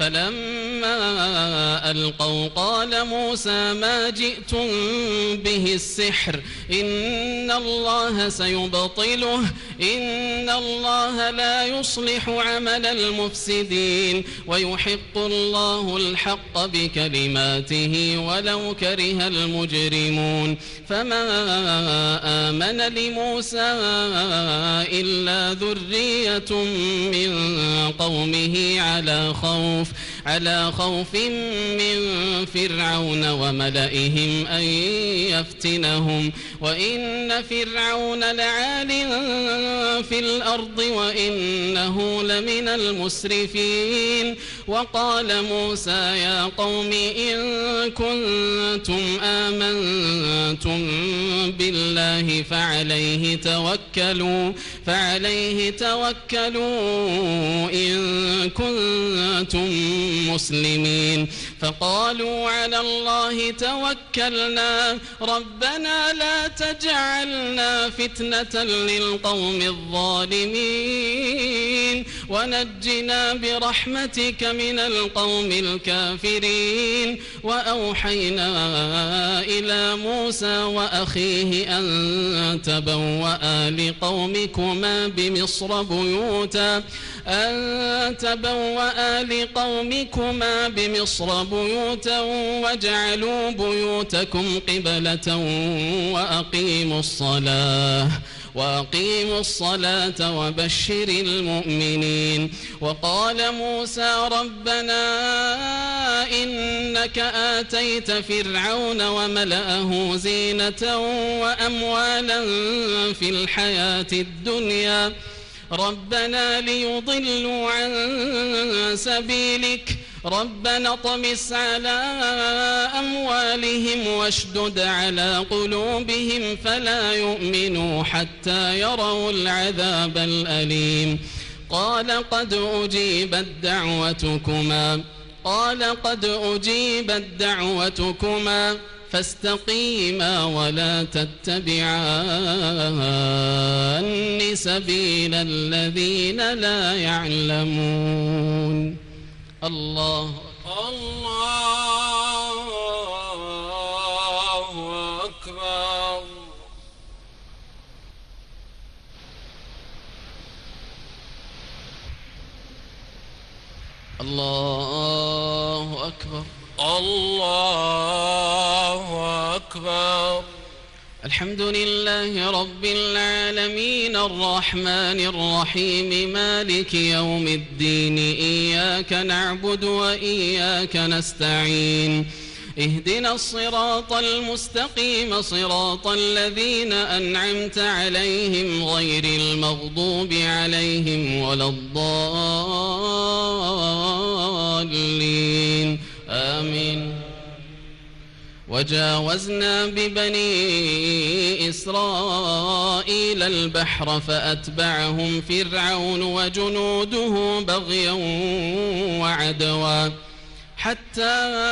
فلما ألقوا قال موسى ما جئتم به السحر إن الله سيبطله إن الله لا يصلح عمل المفسدين ويحق الله الحق بكلماته ولو كره المجرمون فما آمن لموسى إلا ذرية من قومه على خوف على خوف من فرعون وملئهم أن يفتنهم وإن فرعون لعال في الأرض وإنه لمن المسرفين وقال موسى يا قوم إن كنتم آمنتم بالله فعليه توكلوا فعليه توكلوا إن كنتم مسلمين فقالوا على الله توكلنا ربنا لا تجعلنا فتنة للقوم الظالمين ونجنا برحمتك من القوم الكافرين وأوحينا إلى موسى وأخيه أن تبوأ لقومكما بمصر بيوتا أن تبوأ لقومكما بمصر بيوتا واجعلوا بيوتكم قبلة وأقيموا الصلاة وأقيموا الصلاة وبشر المؤمنين وقال موسى ربنا إنك آتيت فرعون وملأه زينة وأموالا في الحياة الدنيا ربنا ليضلوا عن سبيلك ربنا طمس على أموالهم واشدد على قلوبهم فلا يؤمنوا حتى يروا العذاب الأليم قال قد أجيبت دعوتكما قال قد أجيبت دعوتكما فاستقيما ولا تتبعان سبيل الذين لا يعلمون. الله الله أكبر. الله أكبر. الله أكبر. الحمد لله رب العالمين الرحمن الرحيم مالك يوم الدين إياك نعبد وإياك نستعين اهدنا الصراط المستقيم صراط الذين أنعمت عليهم غير المغضوب عليهم ولا الضالين آمين. وجاوزنا ببني إسرائيل البحر فأتبعهم فرعون وجنوده بغيا وعدوا حتى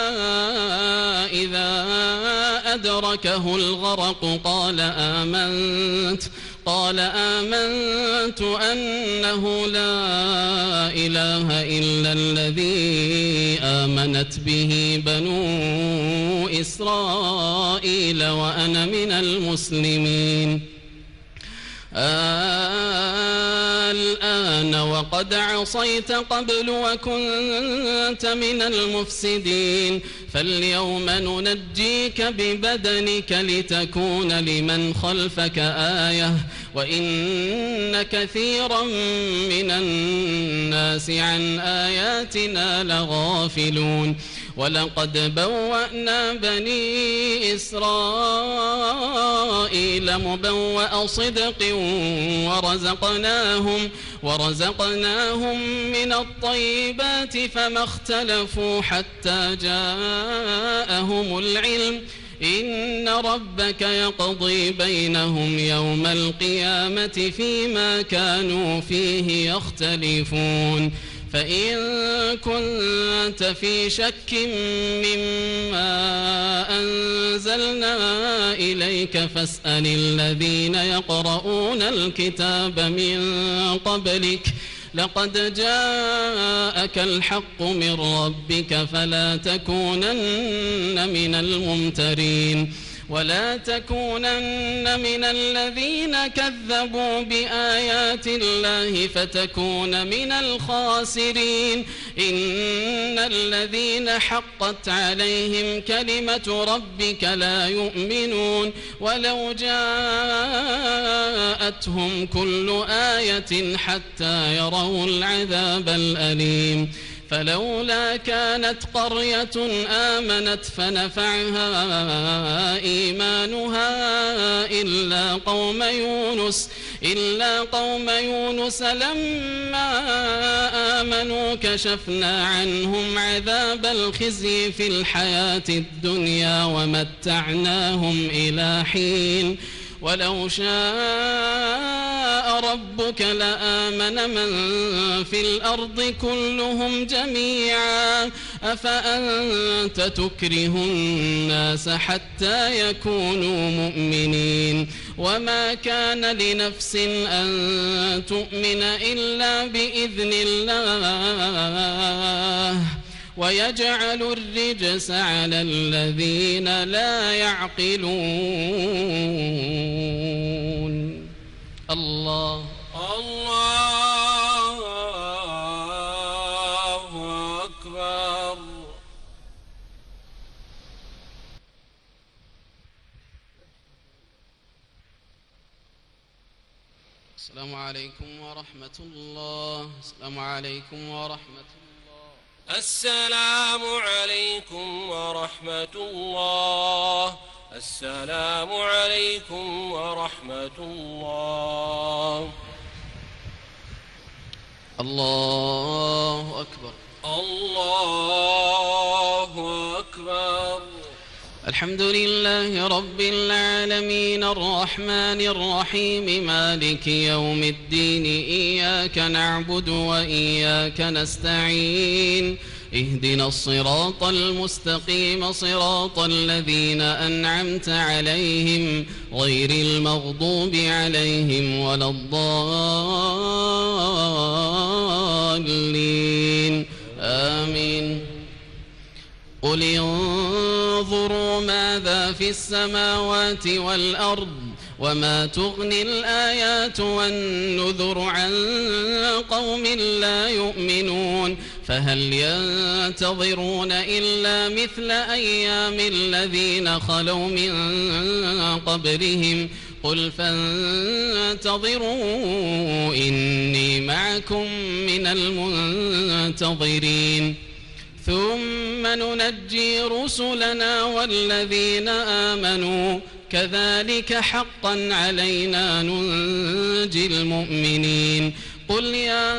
إذا أدركه الغرق قال آمنت قال آمنت أنه لا إله إلا الذي آمنت به بنو إسرائيل وأنا من المسلمين. الآن وقد عصيت قبل وكنت من المفسدين فاليوم ننجيك ببدنك لتكون لمن خلفك آية وإن كثيرا من الناس عن آياتنا لغافلون. ولقد بوأنا بني إسرائيل مبوأ صدق ورزقناهم ورزقناهم من الطيبات فما اختلفوا حتى جاءهم العلم إن ربك يقضي بينهم يوم القيامة فيما كانوا فيه يختلفون. فإن كنت في شك مما أنزلنا إليك فاسأل الذين يقرؤون الكتاب من قبلك لقد جاءك الحق من ربك فلا تكونن من الممترين ولا تكونن من الذين كذبوا بآيات الله فتكون من الخاسرين. إن الذين حقت عليهم كلمة ربك لا يؤمنون ولو جاءتهم كل آية حتى يروا العذاب الأليم. فلولا كانت قرية آمنت فنفعها إيمانها إلا قوم يونس إلا قوم يونس لما آمنوا كشفنا عنهم عذاب الخزي في الحياة الدنيا ومتعناهم إلى حين. ولو شاء ربك لآمن من في الأرض كلهم جميعا أفأنت تكره الناس حتى يكونوا مؤمنين. وما كان لنفس أن تؤمن إلا بإذن الله ويجعل الرجس على الذين لا يعقلون. الله الله أكبر. السلام عليكم ورحمة الله. السلام عليكم ورحمة الله. السلام عليكم ورحمة الله. السلام عليكم ورحمة الله. الله أكبر. الله أكبر. الحمد لله رب العالمين الرحمن الرحيم مالك يوم الدين إياك نعبد وإياك نستعين اهدنا الصراط المستقيم صراط الذين أنعمت عليهم غير المغضوب عليهم ولا الضالين آمين. قل انظروا ماذا في السماوات والأرض وما تغني الآيات والنذر عن قوم لا يؤمنون فهل ينتظرون إلا مثل أيام الذين خلوا من قبلهم قل فانتظروا إني معكم من المنتظرين ثم ننجي رسلنا والذين آمنوا كذلك حقا علينا ننجي المؤمنين. قل يا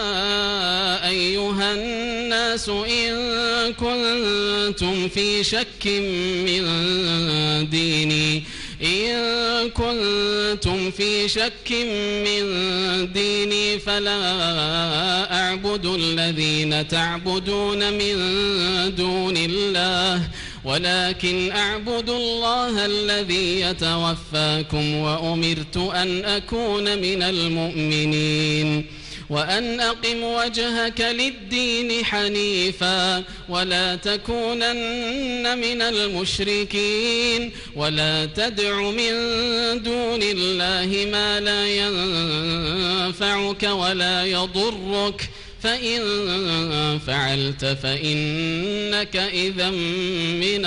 أيها الناس إن كنتم في شك من ديني إن كنتم في شك من ديني فلا أعبد الذين تعبدون من دون الله ولكن أعبد الله الذي يتوفاكم وأمرت أن أكون من المؤمنين وأن أقم وجهك للدين حنيفا ولا تكونن من المشركين ولا تدع من دون الله ما لا ينفعك ولا يضرك فإن فعلت فإنك إذا من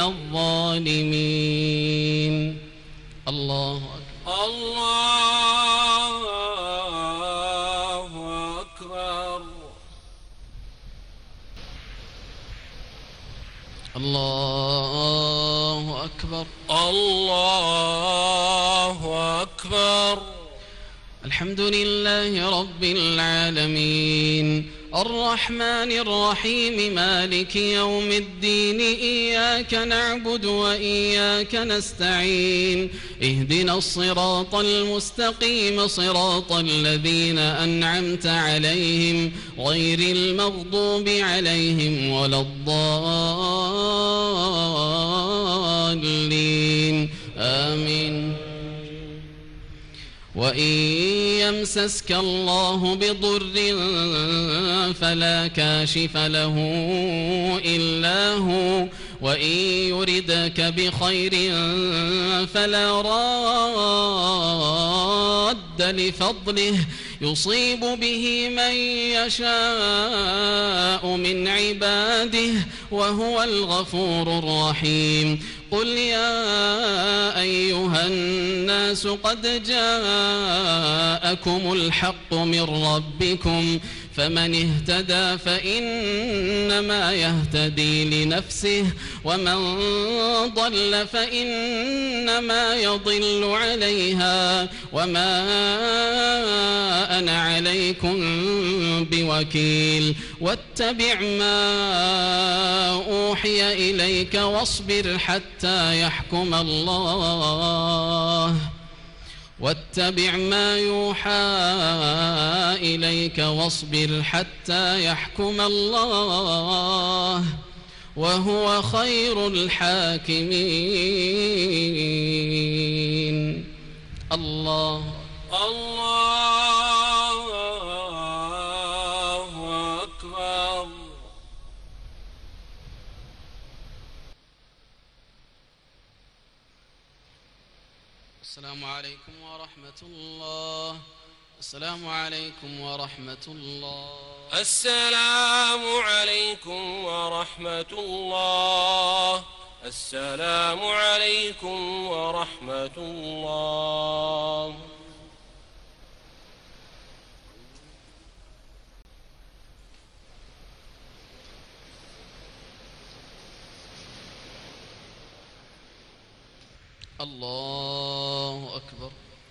الظالمين. الله أكبر. الله أكبر. الله أكبر. الله أكبر. الحمد لله رب العالمين الرحمن الرحيم مالك يوم الدين إياك نعبد وإياك نستعين اهدنا الصراط المستقيم صراط الذين أنعمت عليهم غير المغضوب عليهم ولا الضالين آمين. وإن يمسسك الله بضر فلا كاشف له إلا هو وإن يردك بخير فلا راد لفضله يصيب به من يشاء من عباده وهو الغفور الرحيم. قل يا أيها الناس قد جاءكم الحق من ربكم فمن اهتدى فإنما يهتدي لنفسه ومن ضل فإنما يضل عليها وما أنا عليكم بوكيل. واتبع ما أوحي إليك واصبر حتى يحكم الله واتبع ما يوحى إليك واصبر حتى يحكم الله وهو خير الحاكمين. الله الله أكبر. السلام عليكم ورحمة الله. السلام عليكم ورحمة الله. السلام عليكم ورحمة الله. السلام عليكم ورحمة الله. الله أكبر.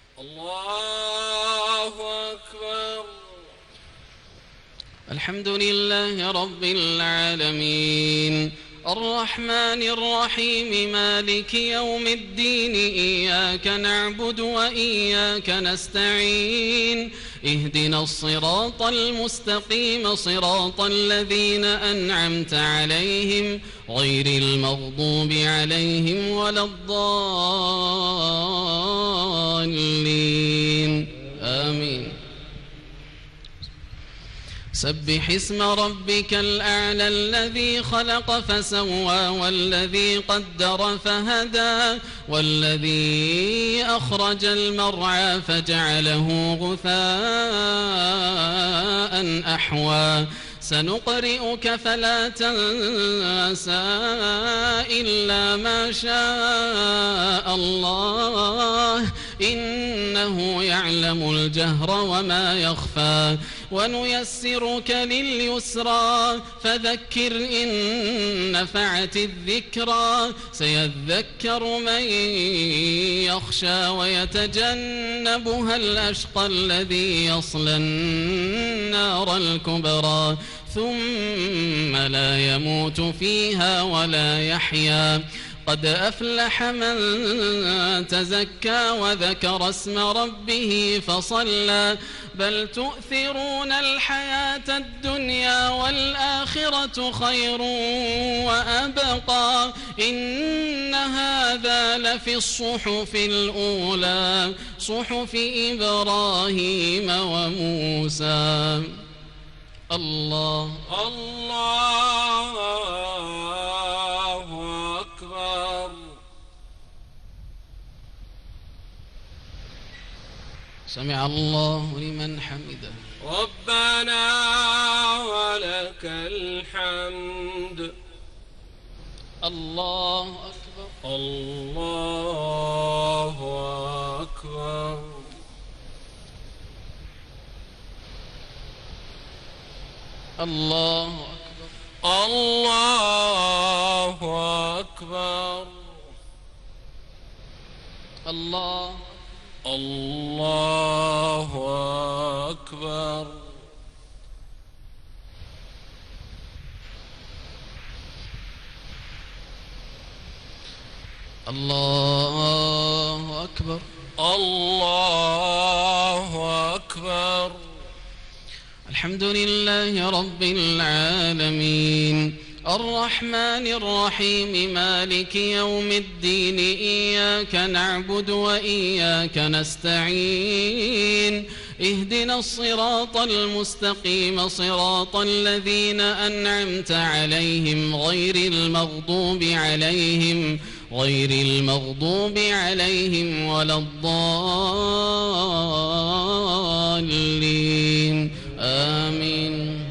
الله أكبر. الحمد لله رب العالمين الرحمن الرحيم مالك يوم الدين إياك نعبد وإياك نستعين اهدنا الصراط المستقيم صراط الذين أنعمت عليهم غير المغضوب عليهم ولا الضالين آمين. سبح اسم ربك الأعلى الذي خلق فسوى والذي قدر فهدى والذي أخرج المرعى فجعله غثاء أحوى سنقرئك فلا تنسى إلا ما شاء الله إنه يعلم الجهر وما يخفى ونيسرك لليسرى فذكر إن نفعت الذكرى سيذكر من يخشى ويتجنبها الأشقى الذي يصلى النار الكبرى ثم لا يموت فيها ولا يحيا قد أفلح من تزكى وذكر اسم ربه فصلى بل تؤثرون الحياة الدنيا والآخرة خير وأبقى إن هذا لفي الصحف الأولى صحف إبراهيم وموسى. الله الله أكبر. سمع الله لمن حمده. ربنا ولك الحمد. الله أكبر. الله أكبر. الله أكبر. الله أكبر. الله الله أكبر. الله أكبر. الله أكبر. الحمد لله رب العالمين الرحمن الرحيم مالك يوم الدين إياك نعبد وإياك نستعين اهدنا الصراط المستقيم صراط الذين أنعمت عليهم غير المغضوب عليهم غير المغضوب عليهم ولا الضالين آمين.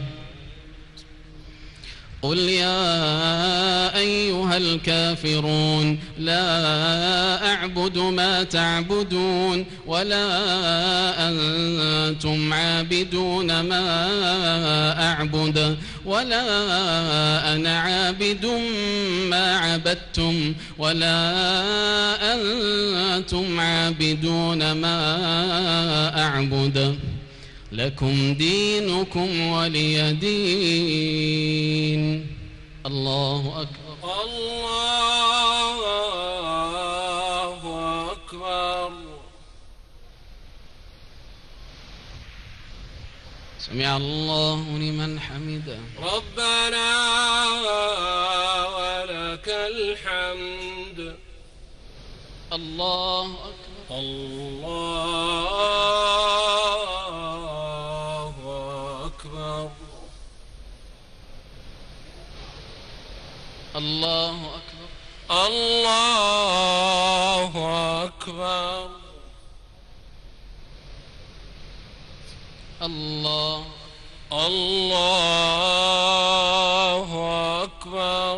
قل يا أيها الكافرون لا أعبد ما تعبدون ولا أنتم عابدون ما أعبد ولا أنا عابد ما عبدتم ولا أنتم عابدون ما أعبد لكم دينكم ولي دين. الله أكبر. الله أكبر. سمع الله لمن حمده. ربنا ولك الحمد. الله أكبر. الله الله أكبر. الله أكبر. الله الله أكبر.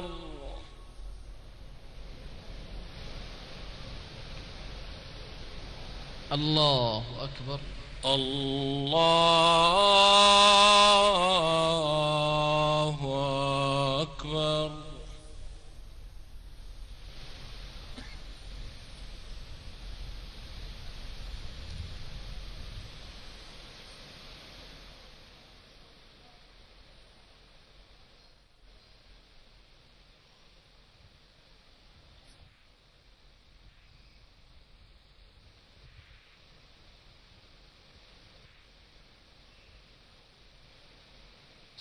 الله أكبر. الله أكبر.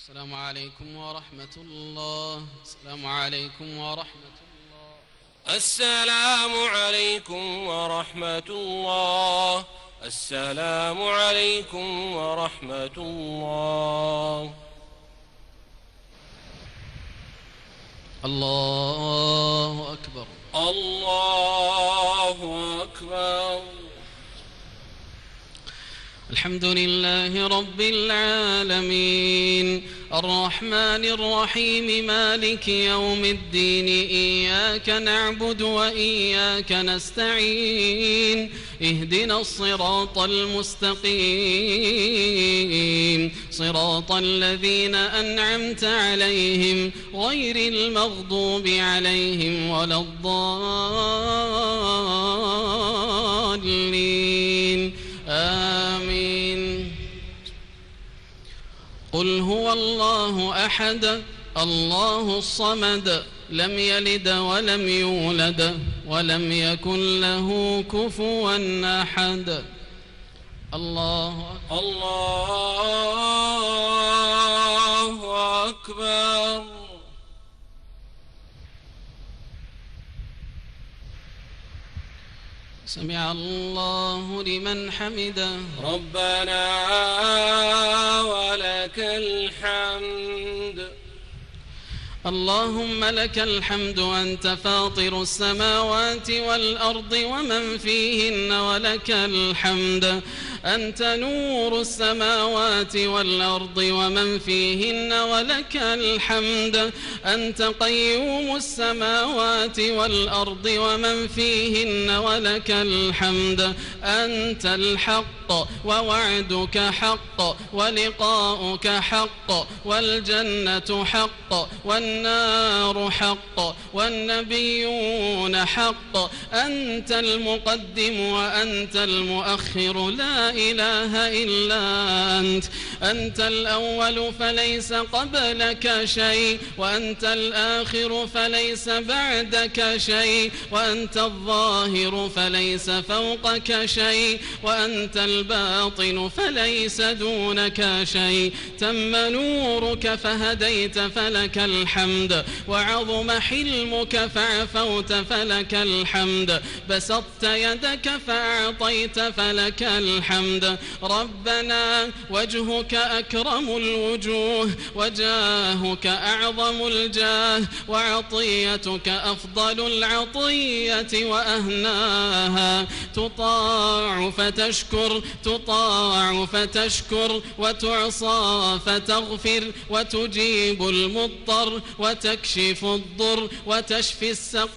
السلام عليكم ورحمة الله. السلام عليكم ورحمة الله. السلام عليكم ورحمة الله. السلام عليكم ورحمة الله. الله أكبر. الله أكبر. الحمد لله رب العالمين الرحمن الرحيم مالك يوم الدين إياك نعبد وإياك نستعين اهدنا الصراط المستقيم صراط الذين أنعمت عليهم غير المغضوب عليهم ولا الضالين آمين. قل هو الله أحد الله الصمد لم يلد ولم يولد ولم يكن له كفوا أحد. الله أكبر. الله أكبر. سمع الله لمن حمده. ربنا ولك الحمد. اللهم لك الحمد أنت فاطر السماوات والأرض ومن فيهن ولك الحمد أنت نور السماوات والأرض ومن فيهن ولك الحمد أنت قيوم السماوات والأرض ومن فيهن ولك الحمد أنت الحق ووعدك حق ولقاؤك حق والجنة حق والنار حق والنبيون حق أنت المقدم وأنت المؤخر لا إله إلا أنت أنت الأول فليس قبلك شيء وأنت الآخر فليس بعدك شيء وأنت الظاهر فليس فوقك شيء وأنت الباطن فليس دونك شيء تم نورك فهديت فلك الحمد وعظم حلمك فعفوت فلك الحمد بسطت يدك فأعطيت فلك الحمد ربنا وجهك أكرم الوجوه وجاهك أعظم الجاه وعطيتك أفضل العطية وأهناها تطاع فتشكر تطاع فتشكر وتعصى فتغفر وتجيب المضطر وتكشف الضر وتشفي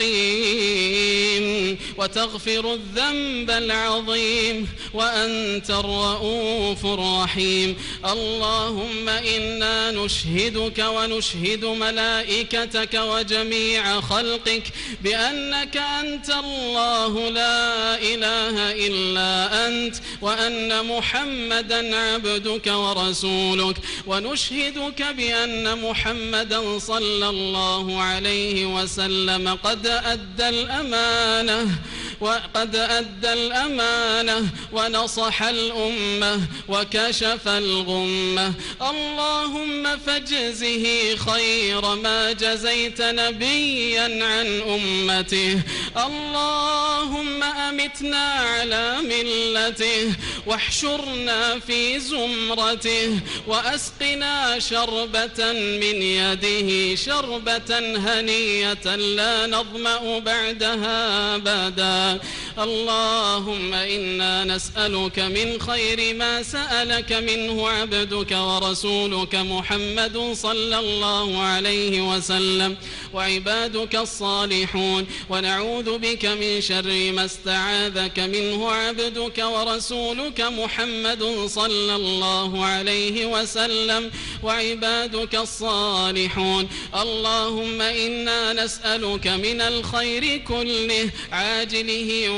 السقيم وتغفر الذنب العظيم وأنت الرؤوف الرحيم اللهم إنا نشهدك ونشهد ملائكتك وجميع خلقك بأنك أنت الله لا إله إلا أنت وأن محمدا عبدك ورسولك ونشهدك بأن محمدا صلى الله عليه وسلم قد أدى الأمانة وقد أدى الأمانة ونصح الأمة وكشف الغمة اللهم فاجزه خير ما جزيت نبيا عن أمته اللهم أمتنا على ملته واحشرنا في زمرته وأسقنا شربة من يده شربة هنية لا نظمأ بعدها أبدا اللهم إنا نسألك من خير ما سألك منه عبدك ورسولك محمد صلى الله عليه وسلم وعبادك الصالحون ونعوذ بك من شر ما استعاذك منه عبدك ورسولك محمد صلى الله عليه وسلم وعبادك الصالحون اللهم إنا نسألك من الخير كله عاجله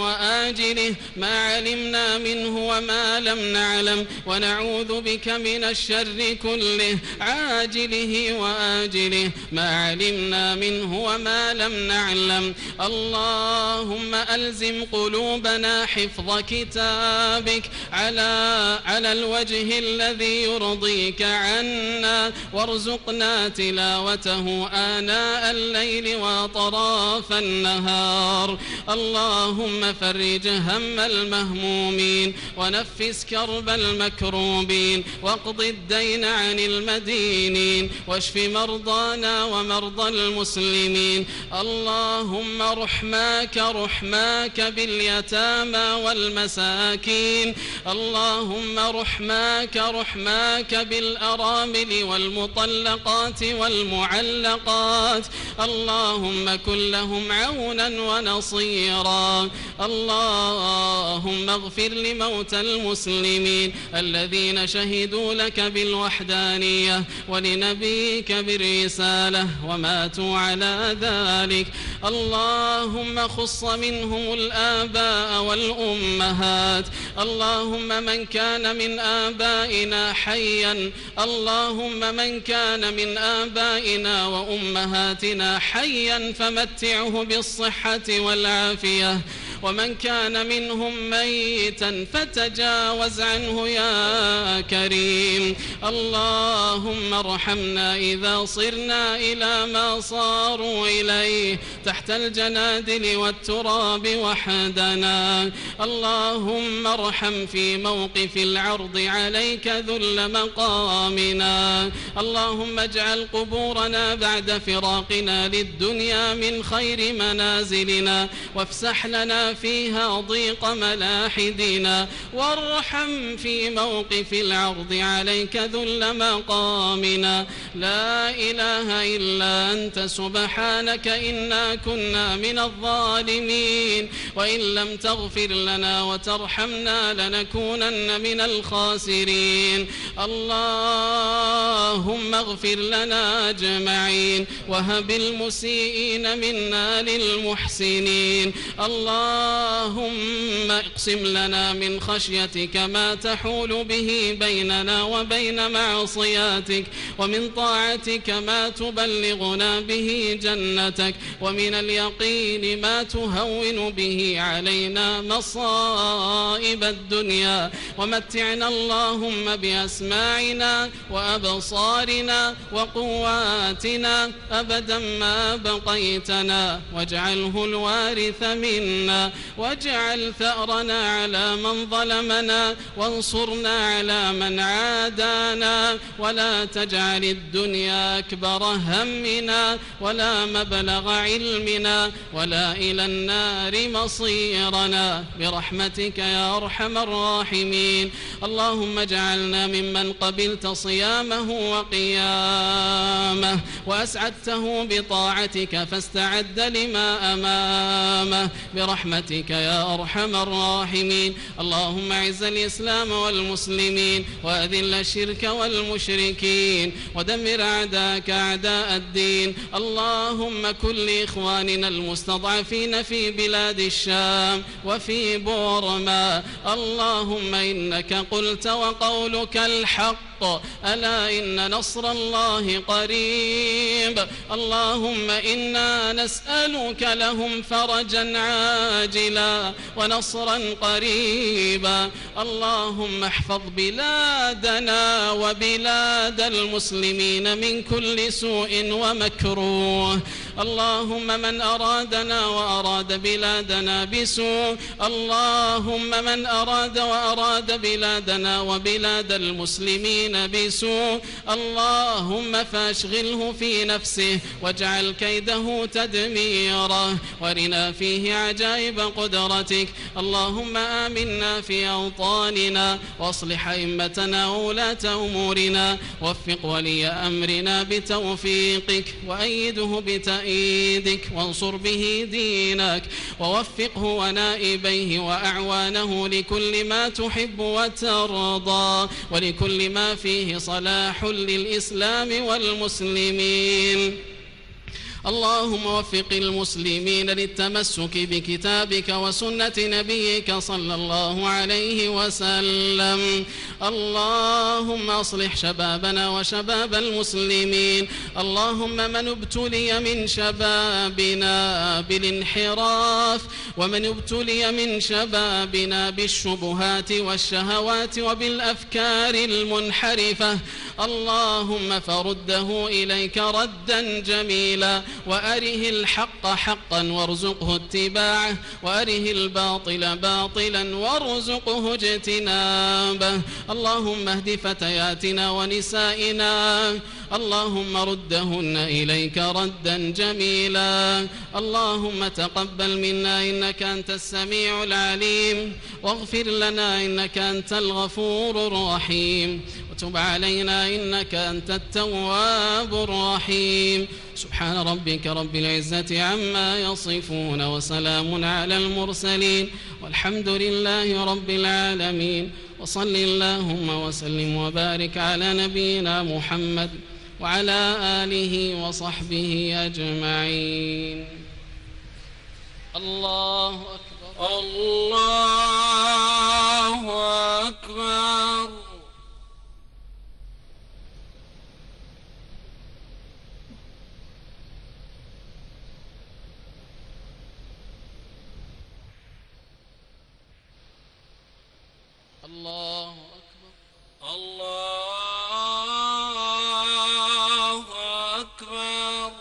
وآجله ما علمنا منه وما لم نعلم، ونعوذ بك من الشر كله عاجله وآجله ما علمنا منه وما لم نعلم. اللهم ألزم قلوبنا حفظ كتابك على على الوجه الذي يرضيك عنا، وارزقنا تلاوته آناء الليل وأطراف النهار. اللهم فرج هم المهمومين، ونفس كرب المكروبين، واقض الدين عن المدينين، واشف مرضانا ومرضى المسلمين. اللهم رحماك رحماك باليتامى والمساكين، اللهم رحماك رحماك بالأرامل والمطلقات والمعلقات، اللهم كن لهم عونا ونصيرا. اللهم اغفر لموتى المسلمين الذين شهدوا لك بالوحدانية ولنبيك بالرسالة وماتوا على ذلك. اللهم خص منهم الآباء والأمهات، اللهم من كان من آبائنا حيا، اللهم من كان من آبائنا وأمهاتنا حيا فمتعه بالصحة والعافية، ومن كان منهم ميتا فتجاوز عنه يا كريم. اللهم ارحمنا إذا صرنا إلى ما صاروا إليه تحت الجنادل والتراب وحدنا. اللهم ارحم في موقف العرض عليك ذل مقامنا. اللهم اجعل قبورنا بعد فراقنا للدنيا من خير منازلنا، وافسح لنا فيها ضيق ملاحدنا، وارحم في موقف العرض عليك ذل مقامنا. لا إله إلا أنت سبحانك إنا كنا من الظالمين، وإن لم تغفر لنا وترحمنا لنكونن من الخاسرين. اللهم اغفر لنا أجمعين، وهب المسيئين منا للمحسنين. اللهم اقسم لنا من خشيتك ما تحول به بيننا وبين معصياتك، ومن طاعتك ما تبلغنا به جنتك، ومن اليقين ما تهون به علينا مصائب الدنيا. ومتعنا اللهم بأسماعنا وأبصارنا وقواتنا أبدا ما بقيتنا، واجعله الوارث منا، واجعل ثأرنا على من ظلمنا، وانصرنا على من عادانا، ولا تجعل الدنيا أكبر همنا ولا مبلغ علمنا ولا إلى النار مصيرنا، برحمتك يا أرحم الراحمين. اللهم اجعلنا ممن قبلت صيامه وقيامه، وأسعدته بطاعتك فاستعد لما أمامه، برحمتك يا أرحم الراحمين. اللهم اعز الإسلام والمسلمين، وأذل الشرك والمشركين، ودمر أعداءك أعداء الدين. اللهم كن لإخواننا المستضعفين في بلاد الشام وفي بورما. اللهم إنك قلت وقولك الحق، ألا إن نصر الله قريب. اللهم إنا نسألك لهم فرجا عاجلا ونصرا قريبا. اللهم احفظ بلادنا وبلاد المسلمين من كل سوء ومكروه. اللهم من أرادنا وأراد بلادنا بسوء، اللهم من أراد وأراد بلادنا وبلاد المسلمين بسوء، اللهم فاشغله في نفسه واجعل كيده تدميره، وارنا فيه عجائب قدرتك. اللهم آمنا في أوطاننا، واصلح أئمتنا وولاة أمورنا، وفق ولي أمرنا بتوفيقك، وأيده بتأييدك، وانصر به دينك، ووفقه ونائبيه وأعوانه لكل ما تحب وترضى، ولكل ما فيه صلاح للإسلام والمسلمين. اللهم وفق المسلمين للتمسك بكتابك وسنة نبيك صلى الله عليه وسلم. اللهم أصلح شبابنا وشباب المسلمين. اللهم من ابتلي من شبابنا بالانحراف ومن ابتلي من شبابنا بالشبهات والشهوات وبالأفكار المنحرفة اللهم فرده إليك ردا جميلا وأره الحق حقا وارزقه اتباعه وأره الباطل باطلا وارزقه اجتنابه. اللهم اهد فتياتنا ونسائنا اللهم ردهن إليك ردا جميلا. اللهم تقبل منا إنك أنت السميع العليم واغفر لنا إنك أنت الغفور الرحيم وتب علينا إنك أنت التواب الرحيم. سبحان ربك رب العزة عما يصفون وسلام على المرسلين والحمد لله رب العالمين. وصل اللهم وسلم وبارك على نبينا محمد وعلى آله وصحبه أجمعين. الله أكبر الله أكبر. الله أكبر. الله أكبر.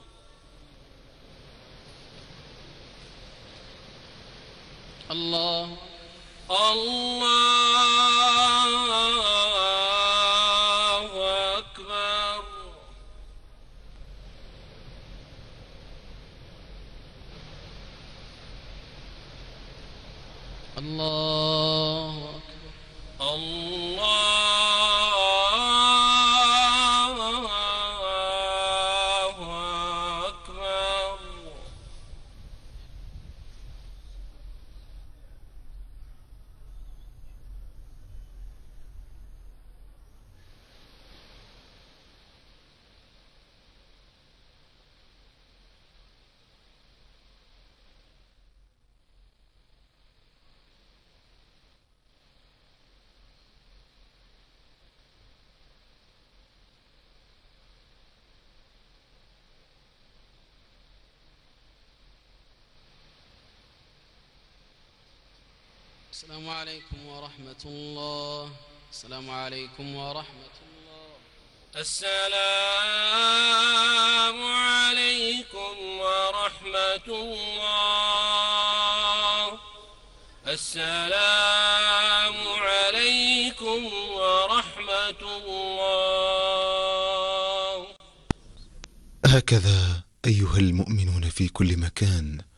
الله الله أكبر. الله السلام عليكم ورحمة الله. السلام عليكم ورحمة الله. السلام عليكم ورحمة الله. السلام عليكم ورحمة الله. هكذا أيها المؤمنون في كل مكان